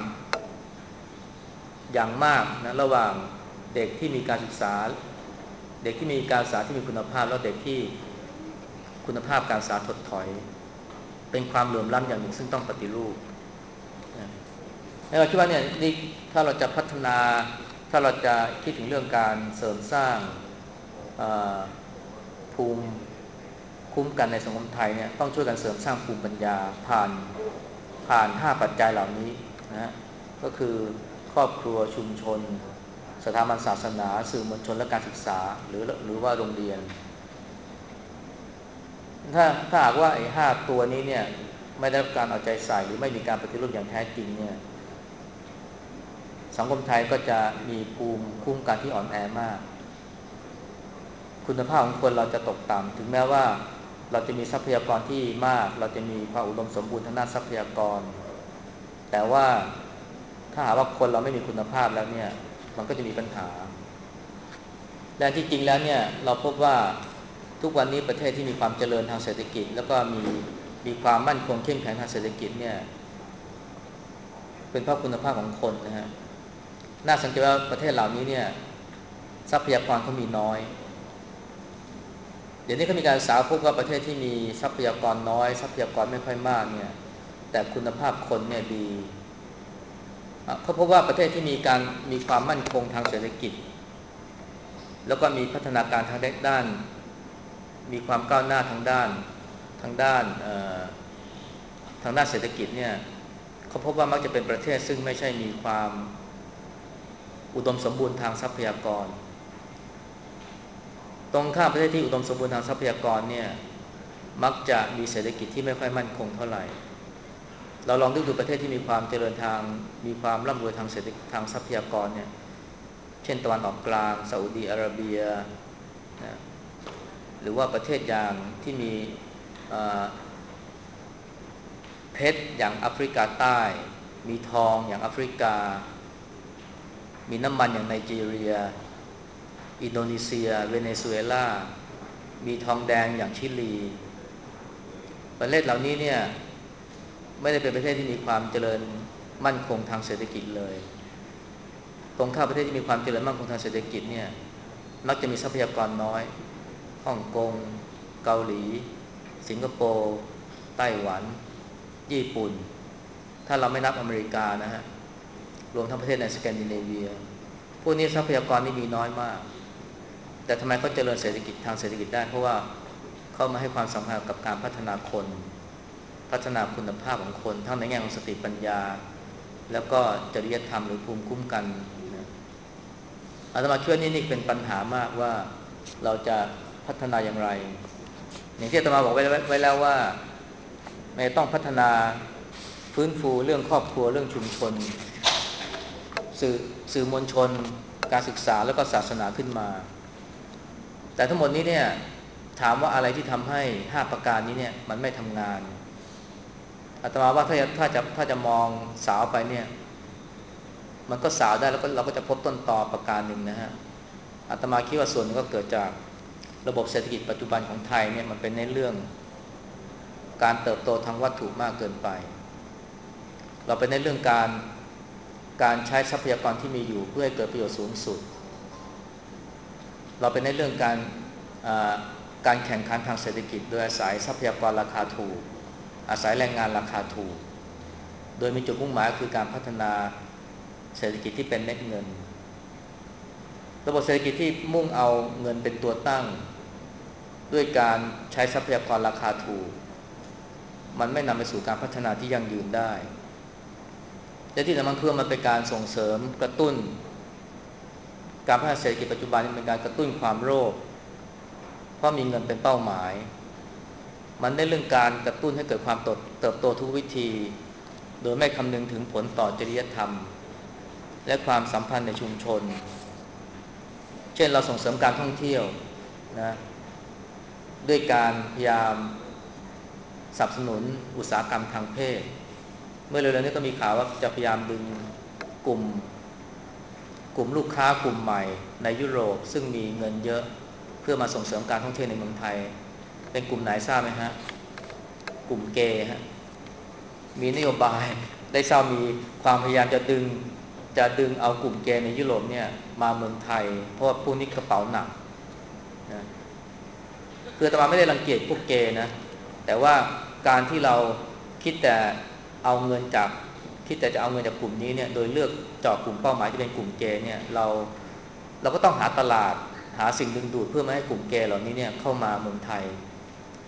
อย่างมากนะระหว่างเด็กที่มีการศึกษาเด็กที่มีการศึกษาที่มีคุณภาพแล้วเด็กที่คุณภาพการศึกษาถดถอยเป็นความเหลื่อมล้ำอย่างหนึ่งซึ่งต้องปฏิรูปนะแล้วเราคิดว่าเนี่ยนี่ถ้าเราจะพัฒนาถ้าเราจะคิดถึงเรื่องการเสริมสร้างภูมิคุ้มกันในสังคมไทยเนี่ยต้องช่วยกันเสริมสร้างภูมิปัญญาผ่านผ่านห้าปัจจัยเหล่านี้นะก็คือครอบครัวชุมชนสถาบันศาสนาสื่อมวลชนและการศึกษาหรือหรือว่าโรงเรียนถ้าถ้าหากว่าไอ้ห้าตัวนี้เนี่ยไม่ได้รับการเอาใจใส่หรือไม่มีการปฏิรูปอย่างแท้จริงเนี่ยสังคมไทยก็จะมีภูมิคุ้มกันที่อ่อนแอมากคุณภาพของคนเราจะตกต่ำถึงแม้ว่าเราจะมีทรัพยากรที่มากเราจะมีความอุดมสมบูรณ์ทางด้านทรัพยากรแต่ว่าถ้าหากว่าคนเราไม่มีคุณภาพแล้วเนี่ยมันก็จะมีปัญหาและที่จริงแล้วเนี่ยเราพบว่าทุกวันนี้ประเทศที่มีความเจริญทางเศรษฐกิจแล้วก็มีมีความมั่นคงเข้มแข็งทางเศรษฐกิจเนี่ยเป็นเพราะคุณภาพของคนนะฮะน่าสังเกตว่าประเทศเหล่านี้เนี่ยทรัพยากรเขามีน้อยเดี๋ยวนี้เขามีการศึกษาพบว่าประเทศที่มีทรัพยากรน้อยทรัพยากรไม่ค่อยมากเนี่ยแต่คุณภาพคนเนี่ยดีเขาพบว่าประเทศที่มีการมีความมั่นคงทางเศรษฐกิจแล้วก็มีพัฒนาการทางด้านมีความก้าวหน้าทางด้านทางด้านทางด้านเศรษฐกิจเนี่ยเขาพบว่ามักจะเป็นประเทศซึ่งไม่ใช่มีความอุดมสมบูรณ์ทางทรัพยากรตรงข้ามประเทศที่อุดมสมบูรณ์ทางทรัพยากรเนี่ยมักจะมีเศรษฐกิจที่ไม่ค่อยมั่นคงเท่าไหร่เราลองดูประเทศที่มีความเจริญทางมีความร่ำรวยทางเศรษฐกิจทางทรัพยากรเนี่ยเช่นตะวันออกกลางซาอุดีอาระเบียนะหรือว่าประเทศอย่างที่มีเพชรอย่างแอฟริกาใต้มีทองอย่างแอฟริกามีน้ำมันอย่างไนจีเรียอินโดนีเซียเวเนซุเอลามีทองแดงอย่างชิลีประเทศเหล่านี้เนี่ยไม่ได้เป็นประเทศที่มีความเจริญมั่นคงทางเศรษฐกิจเลยตรงข้ามประเทศที่มีความเจริญมั่นคงทางเศรษฐกิจเนี่ยมักจะมีทรัพยากรน้อยฮ่องกงเกาหลีสิงคโปร์ไต้หวันญี่ปุ่นถ้าเราไม่นับอเมริกานะฮะรวมทั้งประเทศในสแกนดิเนเวียพวกนี้ทรัพยากรนี่มีน้อยมากแต่ทำไมเขาเจริญเศรษฐกิจทางเศรษฐกิจได้เพราะว่าเขามาให้ความสำคัญกับการพัฒนาคนพัฒนาคุณภาพของคนทั้งในแง่ของสติปัญญาแล้วก็จริยธรรมหรือภูมิคุ้มกันนะอาตมาคิดว่านี่นี่เป็นปัญหามากว่าเราจะพัฒนาอย่างไรอย่างที่อาตมาบอกไว้ไว้แล้วว่าไม่ต้องพัฒนาฟื้นฟูเรื่องครอบครัวเรื่องชุมชนสื่อสื่อมวลชนการศึกษาแล้วก็ศาสนาขึ้นมาแต่ทั้งหมดนี้เนี่ยถามว่าอะไรที่ทำให้ห้าประการนี้เนี่ยมันไม่ทำงานอาตมาว่าถ้าถ้าจะถ้าจะมองสาวไปเนี่ยมันก็สาวได้แล้วก็เราก็จะพบต้นตอประการหนึ่งนะฮะอาตมาคิดว่าส่วนนึงก็เกิดจากระบบเศรษฐกิจปัจจุบันของไทยเนี่ยมันเป็นในเรื่องการเติบโตทางวัตถุมากเกินไปเราเป็นในเรื่องการการใช้ทรัพยากรที่มีอยู่เพื่อให้เกิดประโยชน์สูงสุดเราเป็นในเรื่องการการแข่งขันทางเศรษฐกิจโดยอาศัยทรัพยากรราคาถูกอาศัยแรงงานราคาถูกโดยมีจุดมุ่งหมายคือการพัฒนาเศรษฐกิจที่เป็นเม็ดเงินระบบเศรษฐกิจที่มุ่งเอาเงินเป็นตัวตั้งด้วยการใช้ทรัพยากรราคาถูกมันไม่นำไปสู่การพัฒนาที่ยั่งยืนได้และที่สำคัญคือมันเป็นการส่งเสริมกระตุ้นการพัฒนาเศรษฐกิจปัจจุบันเป็นการกระตุ้นความโลภเพราะมีเงินเป็นเป้าหมายมันได้เรื่องการกระตุ้นให้เกิดความเติบโตทุกวิธีโดยไม่คำนึงถึงผลต่อจริยธรรมและความสัมพันธ์ในชุมชนเช่นเราส่งเสริมการท่องเที่ยวนะด้วยการพยายามสนับสนุนอุตสาหกรรมทางเพศเมื่อเร็วๆนี้ก็มีข่าวว่าจะพยายามดึงกลุ่มกลุ่มลูกค้ากลุ่มใหม่ในยุโรปซึ่งมีเงินเยอะเพื่อมาส่งเสริมการท่องเที่ยวในเมืองไทยเป็นกลุ่มไหนทราบไหมฮะกลุ่มเกย์ฮะมีนโยบายได้ทราบมีความพยายามจะดึงจะดึงเอากลุ่มเกย์ในยุโรปเนี่ยมาเมืองไทยเพราะว่าพวกนี้กระเป๋าหนักนะคืออาตมาไม่ได้รังเกียจพวกเกย์นะแต่ว่าการที่เราคิดแต่เอาเงินจากคิดแต่จะเอาเงินจากกลุ่มนี้เนี่ยโดยเลือกเจาะกลุ่มเป้าหมายที่เป็นกลุ่มเกย์เนี่ยเราเราก็ต้องหาตลาดหาสิ่งดึงดูดเพื่อไม่ให้กลุ่มเกย์เหล่านี้เนี่ยเข้ามาเมืองไทย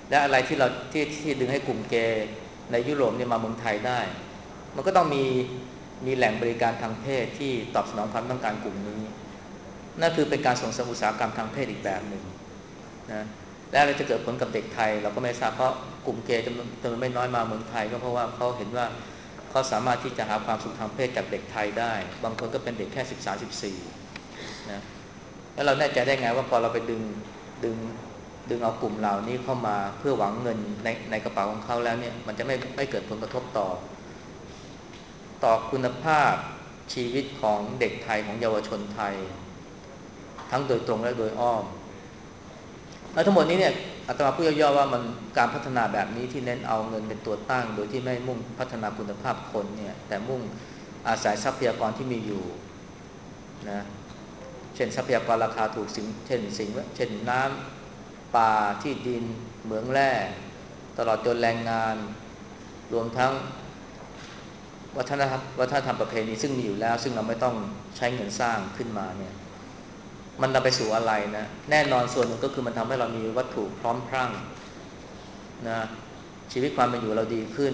และอะไรที่เราที่ที่ดึงให้กลุ่มเกย์ในยุโรปเนี่ยมาเมืองไทยได้มันก็ต้องมีมีแหล่งบริการทางเพศที่ตอบสนองความต้องการกลุ่มนี้นั่นคือเป็นการส่งเสริมอุตสาหกรรมทางเพศอีกแบบหนึ่งนะและอะไรจะเกิดผลกับเด็กไทยเราก็ไม่ทราบเพราะกลุ่มเกย์จำนวนจำนวนไม่น้อยมาเมืองไทยก็เพราะว่าเขาเห็นว่าเขาสามารถที่จะหาความสุขทางเพศจากเด็กไทยได้บางคนก็เป็นเด็กแค่สิบสามสิบสี่นะแล้วเราแน่ใจได้ไงว่าพอเราไปดึงดึงดึงเอากลุ่มเหล่านี้เข้ามาเพื่อหวังเงินในในกระเป๋าของเขาแล้วเนี่ยมันจะไม่ไม่เกิดผลกระทบต่อต่อคุณภาพชีวิตของเด็กไทยของเยาวชนไทยทั้งโดยตรงและโดยอ้อมแล้วทั้งหมดนี้เนี่ยอาตมาพูดย่อๆว่ามันการพัฒนาแบบนี้ที่เน้นเอาเงินเป็นตัวตั้งโดยที่ไม่มุ่งพัฒนาคุณภาพคนเนี่ยแต่มุ่งอาศัยทรัพยากรที่มีอยู่นะเช่นทรัพยากรราคาถูกสิ่งเช่นสิ่งเช่นน้ำป่าที่ดินเหมืองแร่ตลอดจนแรงงานรวมทั้งวัฒนธรรมวัฒนธรรมประเพณีซึ่งมีอยู่แล้วซึ่งเราไม่ต้องใช้เงินสร้างขึ้นมาเนี่ยมันนำไปสู่อะไรนะแน่นอนส่วนหนึ่งก็คือมันทำให้เรามีวัตถุพร้อมพรั่งนะชีวิตความเป็นอยู่เราดีขึ้น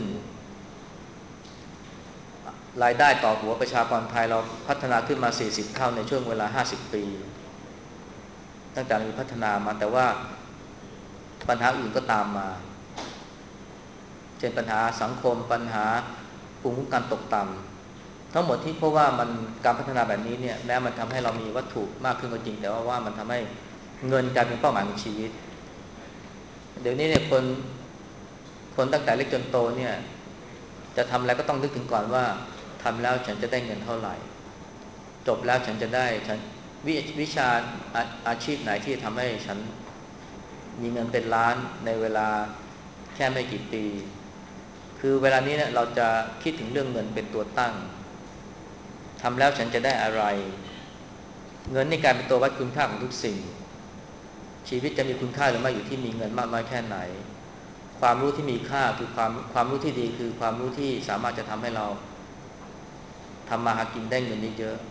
รายได้ต่อหัวประชากรไทยเราพัฒนาขึ้นมาสี่สิบเท่าในช่วงเวลาห้าสิบปีตั้งแต่มีพัฒนามาแต่ว่าปัญหาอื่นก็ตามมาเช่นปัญหาสังคมปัญหาภูมิคุ้มกันตกต่ำทั้งหมดที่เพราะว่ามันการพัฒนาแบบนี้เนี่ยแม้มันทำให้เรามีวัตถุมากขึ้นก็จริงแต่ว่าว่ามันทำให้เงินกลายเป็นเป้าหมายของชีวิตเดี๋ยวนี้เนี่ยคนคนตั้งแต่เล็กจนโตเนี่ยจะทำอะไรก็ต้องนึกถึงก่อนว่าทำแล้วฉันจะได้เงินเท่าไหร่จบแล้วฉันจะได้ฉันวิวิชาอาอาชีพไหนที่ทำให้ฉันมีเงินเป็นล้านในเวลาแค่ไม่กี่ปีคือเวลานี้เนี่ยเราจะคิดถึงเรื่องเงินเป็นตัวตั้งทำแล้วฉันจะได้อะไรเงินในการเป็นตัววัดคุณค่าของทุกสิ่งชีวิตจะมีคุณค่าหรือไม่อยู่ที่มีเงินมากน้อยแค่ไหนความรู้ที่มีค่าคือความความรู้ที่ดีคือความรู้ที่สามารถจะทำให้เราทำมาหากินได้เงินเยอะ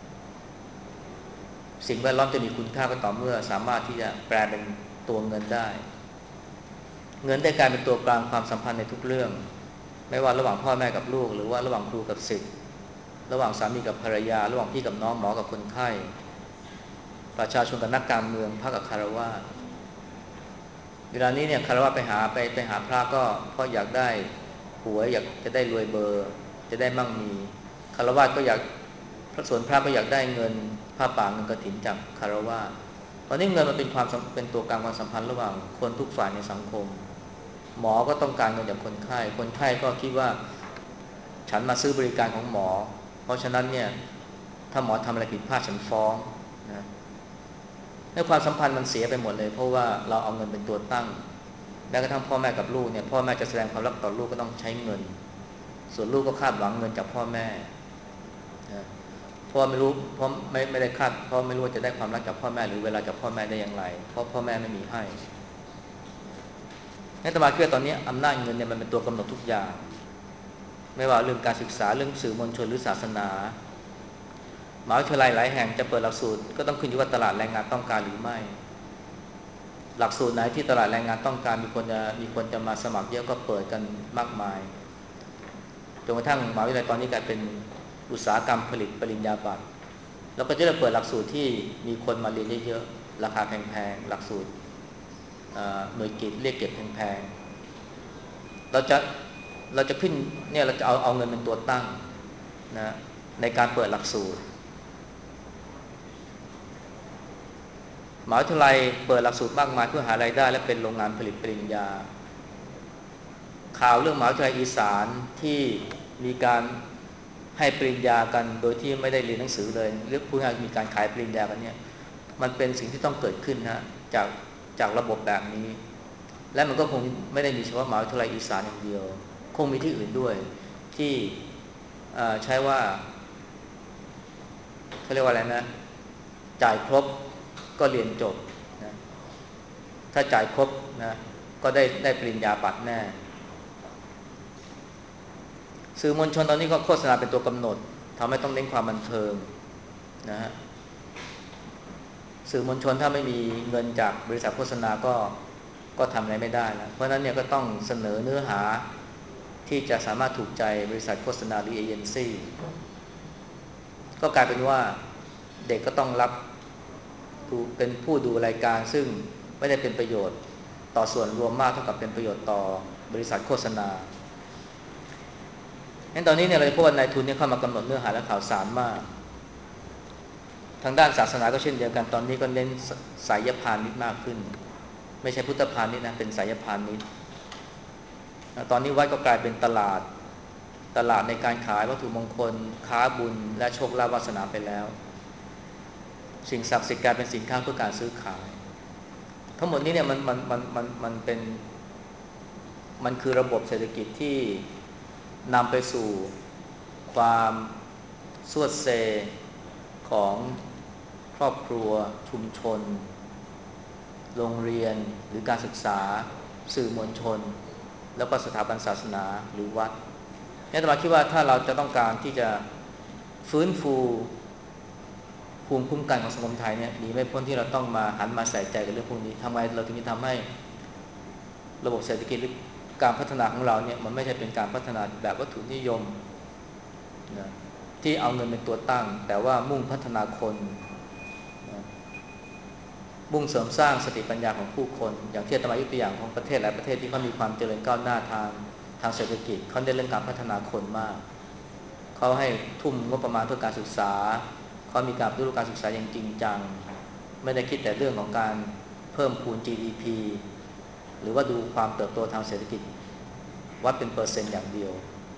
ๆสิ่งแวดล้อมจะมีคุณค่าก็ต่อเมื่อสามารถที่จะแปลเป็นตัวเงินได้เงินได้กลายเป็นตัวกลางความสัมพันธ์ในทุกเรื่องไม่ว่าระหว่างพ่อแม่กับลูกหรือว่าระหว่างครูกับศิษย์ระหว่างสามีกับภรรยาระหว่างพี่กับน้องหมอกับคนไข้ประชาชนกับนักการเมืองพระกับคฤหัสถ์เวลานี้เนี่ยคฤหัสถ์ไปหาไปไปหาพระก็เพราะอยากได้หวยอยากจะได้รวยเบอร์จะได้มั่งมีคฤหัสถ์ก็อยากพระสวนพระก็อยากได้เงินผ้าป่าเงินกฐินจากคฤหัสถ์ตอนนี้เงินมันเป็นความเป็นตัวกลางความสัมพันธ์ระหว่างคนทุกฝ่ายในสังคมหมอก็ต้องการเงินจากคนไข้คนไข้ก็คิดว่าฉันมาซื้อบริการของหมอเพราะฉะนั้นเนี่ยถ้าหมอทำอะไรผิดพลาดฉันฟ้องนะในความสัมพันธ์มันเสียไปหมดเลยเพราะว่าเราเอาเงินเป็นตัวตั้งแม้กระทั่งพ่อแม่กับลูกเนี่ยพ่อแม่จะแสดงความรักต่อลูกก็ต้องใช้เงินส่วนลูกก็คาดหวังเงินจากพ่อแม่นะเพราะไม่รู้เพราะไม่ไม่ได้คาดเพราะไม่รู้ว่าจะได้ความรักจากพ่อแม่หรือเวลาจากพ่อแม่ได้อย่างไรเพราะพ่อแม่ไม่มีให้ในตมาคิดว่าตอนนี้อำนาจเงินเนี่ยมันเป็นตัวกำหนดทุกอย่างไม่ว่าเรื่องการศึกษาเรื่องสื่อมวลชนหรือศาสนามหาวิทยาลัยหลายแห่งจะเปิดหลักสูตรก็ต้องขึ้นอยู่ว่าตลาดแรงงานต้องการหรือไม่หลักสูตรไหนที่ตลาดแรงงานต้องการมีคนจะมีคนจะมาสมัครเยอะก็เปิดกันมากมายจนกระทั่งมหาวิทยาลัยตอนนี้กลายเป็นอุตสาหกรรมผลิตปริญญาบัตรแล้วก็จะได้เปิดหลักสูตรที่มีคนมาเรียนเยอะๆราคาแพงๆหลักสูตรหน่วยกิตเรียกเก็บแพงๆเราจะเราจะขึ้นเนี่ยเราจะเอาเอาเงินเป็นตัวตั้งนะในการเปิดหลักสูตรมหาวิทยาลัยเปิดหลักสูตรมากมายเพื่อหารายได้และเป็นโรงงานผลิตปริญญาข่าวเรื่องมหาวิทยาลัยอีสานที่มีการให้ปริญญากันโดยที่ไม่ได้เรียนหนังสือเลยหรือพูดง่ายๆมีการขายปริญญากันเนี่ยมันเป็นสิ่งที่ต้องเกิดขึ้นนะจากจากระบบแบบนี้และมันก็คงไม่ได้มีเฉพาะมหาวิทยาลัยอีสานอย่างเดียวคงมีที่อื่นด้วยที่ใช้ว่าเขาเรียกว่าอะไรนะจ่ายครบก็เรียนจบนะถ้าจ่ายครบนะก็ได้ได้ปริญญาบัตรแน่สื่อมวลชนตอนนี้ก็โฆษณาเป็นตัวกำหนดทำให้ต้องเน้นความบันเทิงนะฮะสื่อมวลชนถ้าไม่มีเงินจากบริษัทโฆษณาก็ก็ทำอะไรไม่ได้แล้วเพราะนั้นเนี่ยก็ต้องเสนอเนื้อหาที่จะสามารถถูกใจบริษัทโฆษณาหรือเอเจนซี่ก็กลายเป็นว่าเด็กก็ต้องรับเป็นผู้ดูรายการซึ่งไม่ได้เป็นประโยชน์ต่อส่วนรวมมากเท่ากับเป็นประโยชน์ต่อบริษัทโฆษณางั้นตอนนี้เนี่ยเราจะพบว่านายทุนเนี่ยเข้ามากำหนดเนื้อหาและข่าวสารมากทางด้านศาสนาก็เช่นเดียวกันตอนนี้ก็เน้นไสยพานิชย์มากขึ้นไม่ใช่พุทธพาณิชย์นะเป็นไสยพานิชย์ตอนนี้วัดก็กลายเป็นตลาดตลาดในการขายวัตถุมงคลค้าบุญและโชคลาภวาสนาไปแล้วสิ่งศักดิ์สิทธิ์กลายเป็นสินค้าเพื่อการซื้อขายทั้งหมดนี้เนี่ยมันมันมันมันมันเป็นมันคือระบบเศรษฐกิจที่นำไปสู่ความสวดเซของครอบครัวชุมชนโรงเรียนหรือการศึกษาสื่อมวลชนแล้วก็สถาบันศาสนาหรือวัดนี่อาตมาคิดว่าถ้าเราจะต้องการที่จะฟื้นฟูภูมิคุ้มกันของสังคมไทยเนี่ยดีไม่พ้นที่เราต้องมาหันมาใส่ใจกับเรื่องพวกนี้ทำไมเราถึงจะทำให้ระบบเศรษฐกิจหรือการพัฒนาของเราเนี่ยมันไม่ใช่เป็นการพัฒนาแบบวัตถุนิยมนะที่เอาเงินเป็นตัวตั้งแต่ว่ามุ่งพัฒนาคนนะมุ่งเสริมสร้างสติปัญญาของผู้คนอย่างที่อาตมายกตัวอย่างของประเทศหลายประเทศที่เขามีความเจริญก้าวหน้าทางทางเศรษฐกิจเขาเน้นเรื่องการพัฒนาคนมากเขาให้ทุ่มงบประมาณเพื่อการศึกษาเขามีการปฏิรูปการศึกษาอย่างจริงจังไม่ได้คิดแต่เรื่องของการเพิ่มพูน จี ดี พี หรือว่าดูความเติบโตทางเศรษฐกิจวัดเป็นเปอร์เซ็นต์อย่างเดียว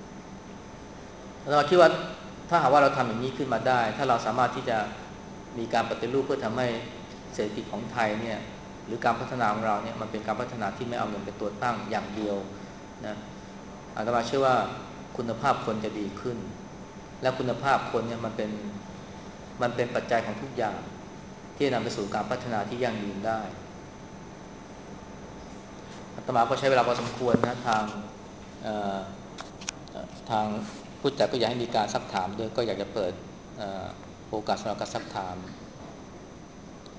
เราคิดว่าถ้าหากว่าเราทำอย่างนี้ขึ้นมาได้ถ้าเราสามารถที่จะมีการปฏิรูปเพื่อทำให้เศรษฐกิจของไทยเนี่ยหรือการพัฒนาของเราเนี่ยมันเป็นการพัฒนาที่ไม่เอาเงินเป็นตัวตั้งอย่างเดียวนะอาตมาเชื่อว่าคุณภาพคนจะดีขึ้นและคุณภาพคนเนี่ยมันเป็นมันเป็นปัจจัยของทุกอย่างที่จะนำไปสู่การพัฒนาที่ยั่งยืนได้อาตมาก็ใช้เวลาพอสมควรนะทางทางผู้จัดก็อยากให้มีการซักถามด้วยก็อยากจะเปิดโอกาสสำหรับการซักถาม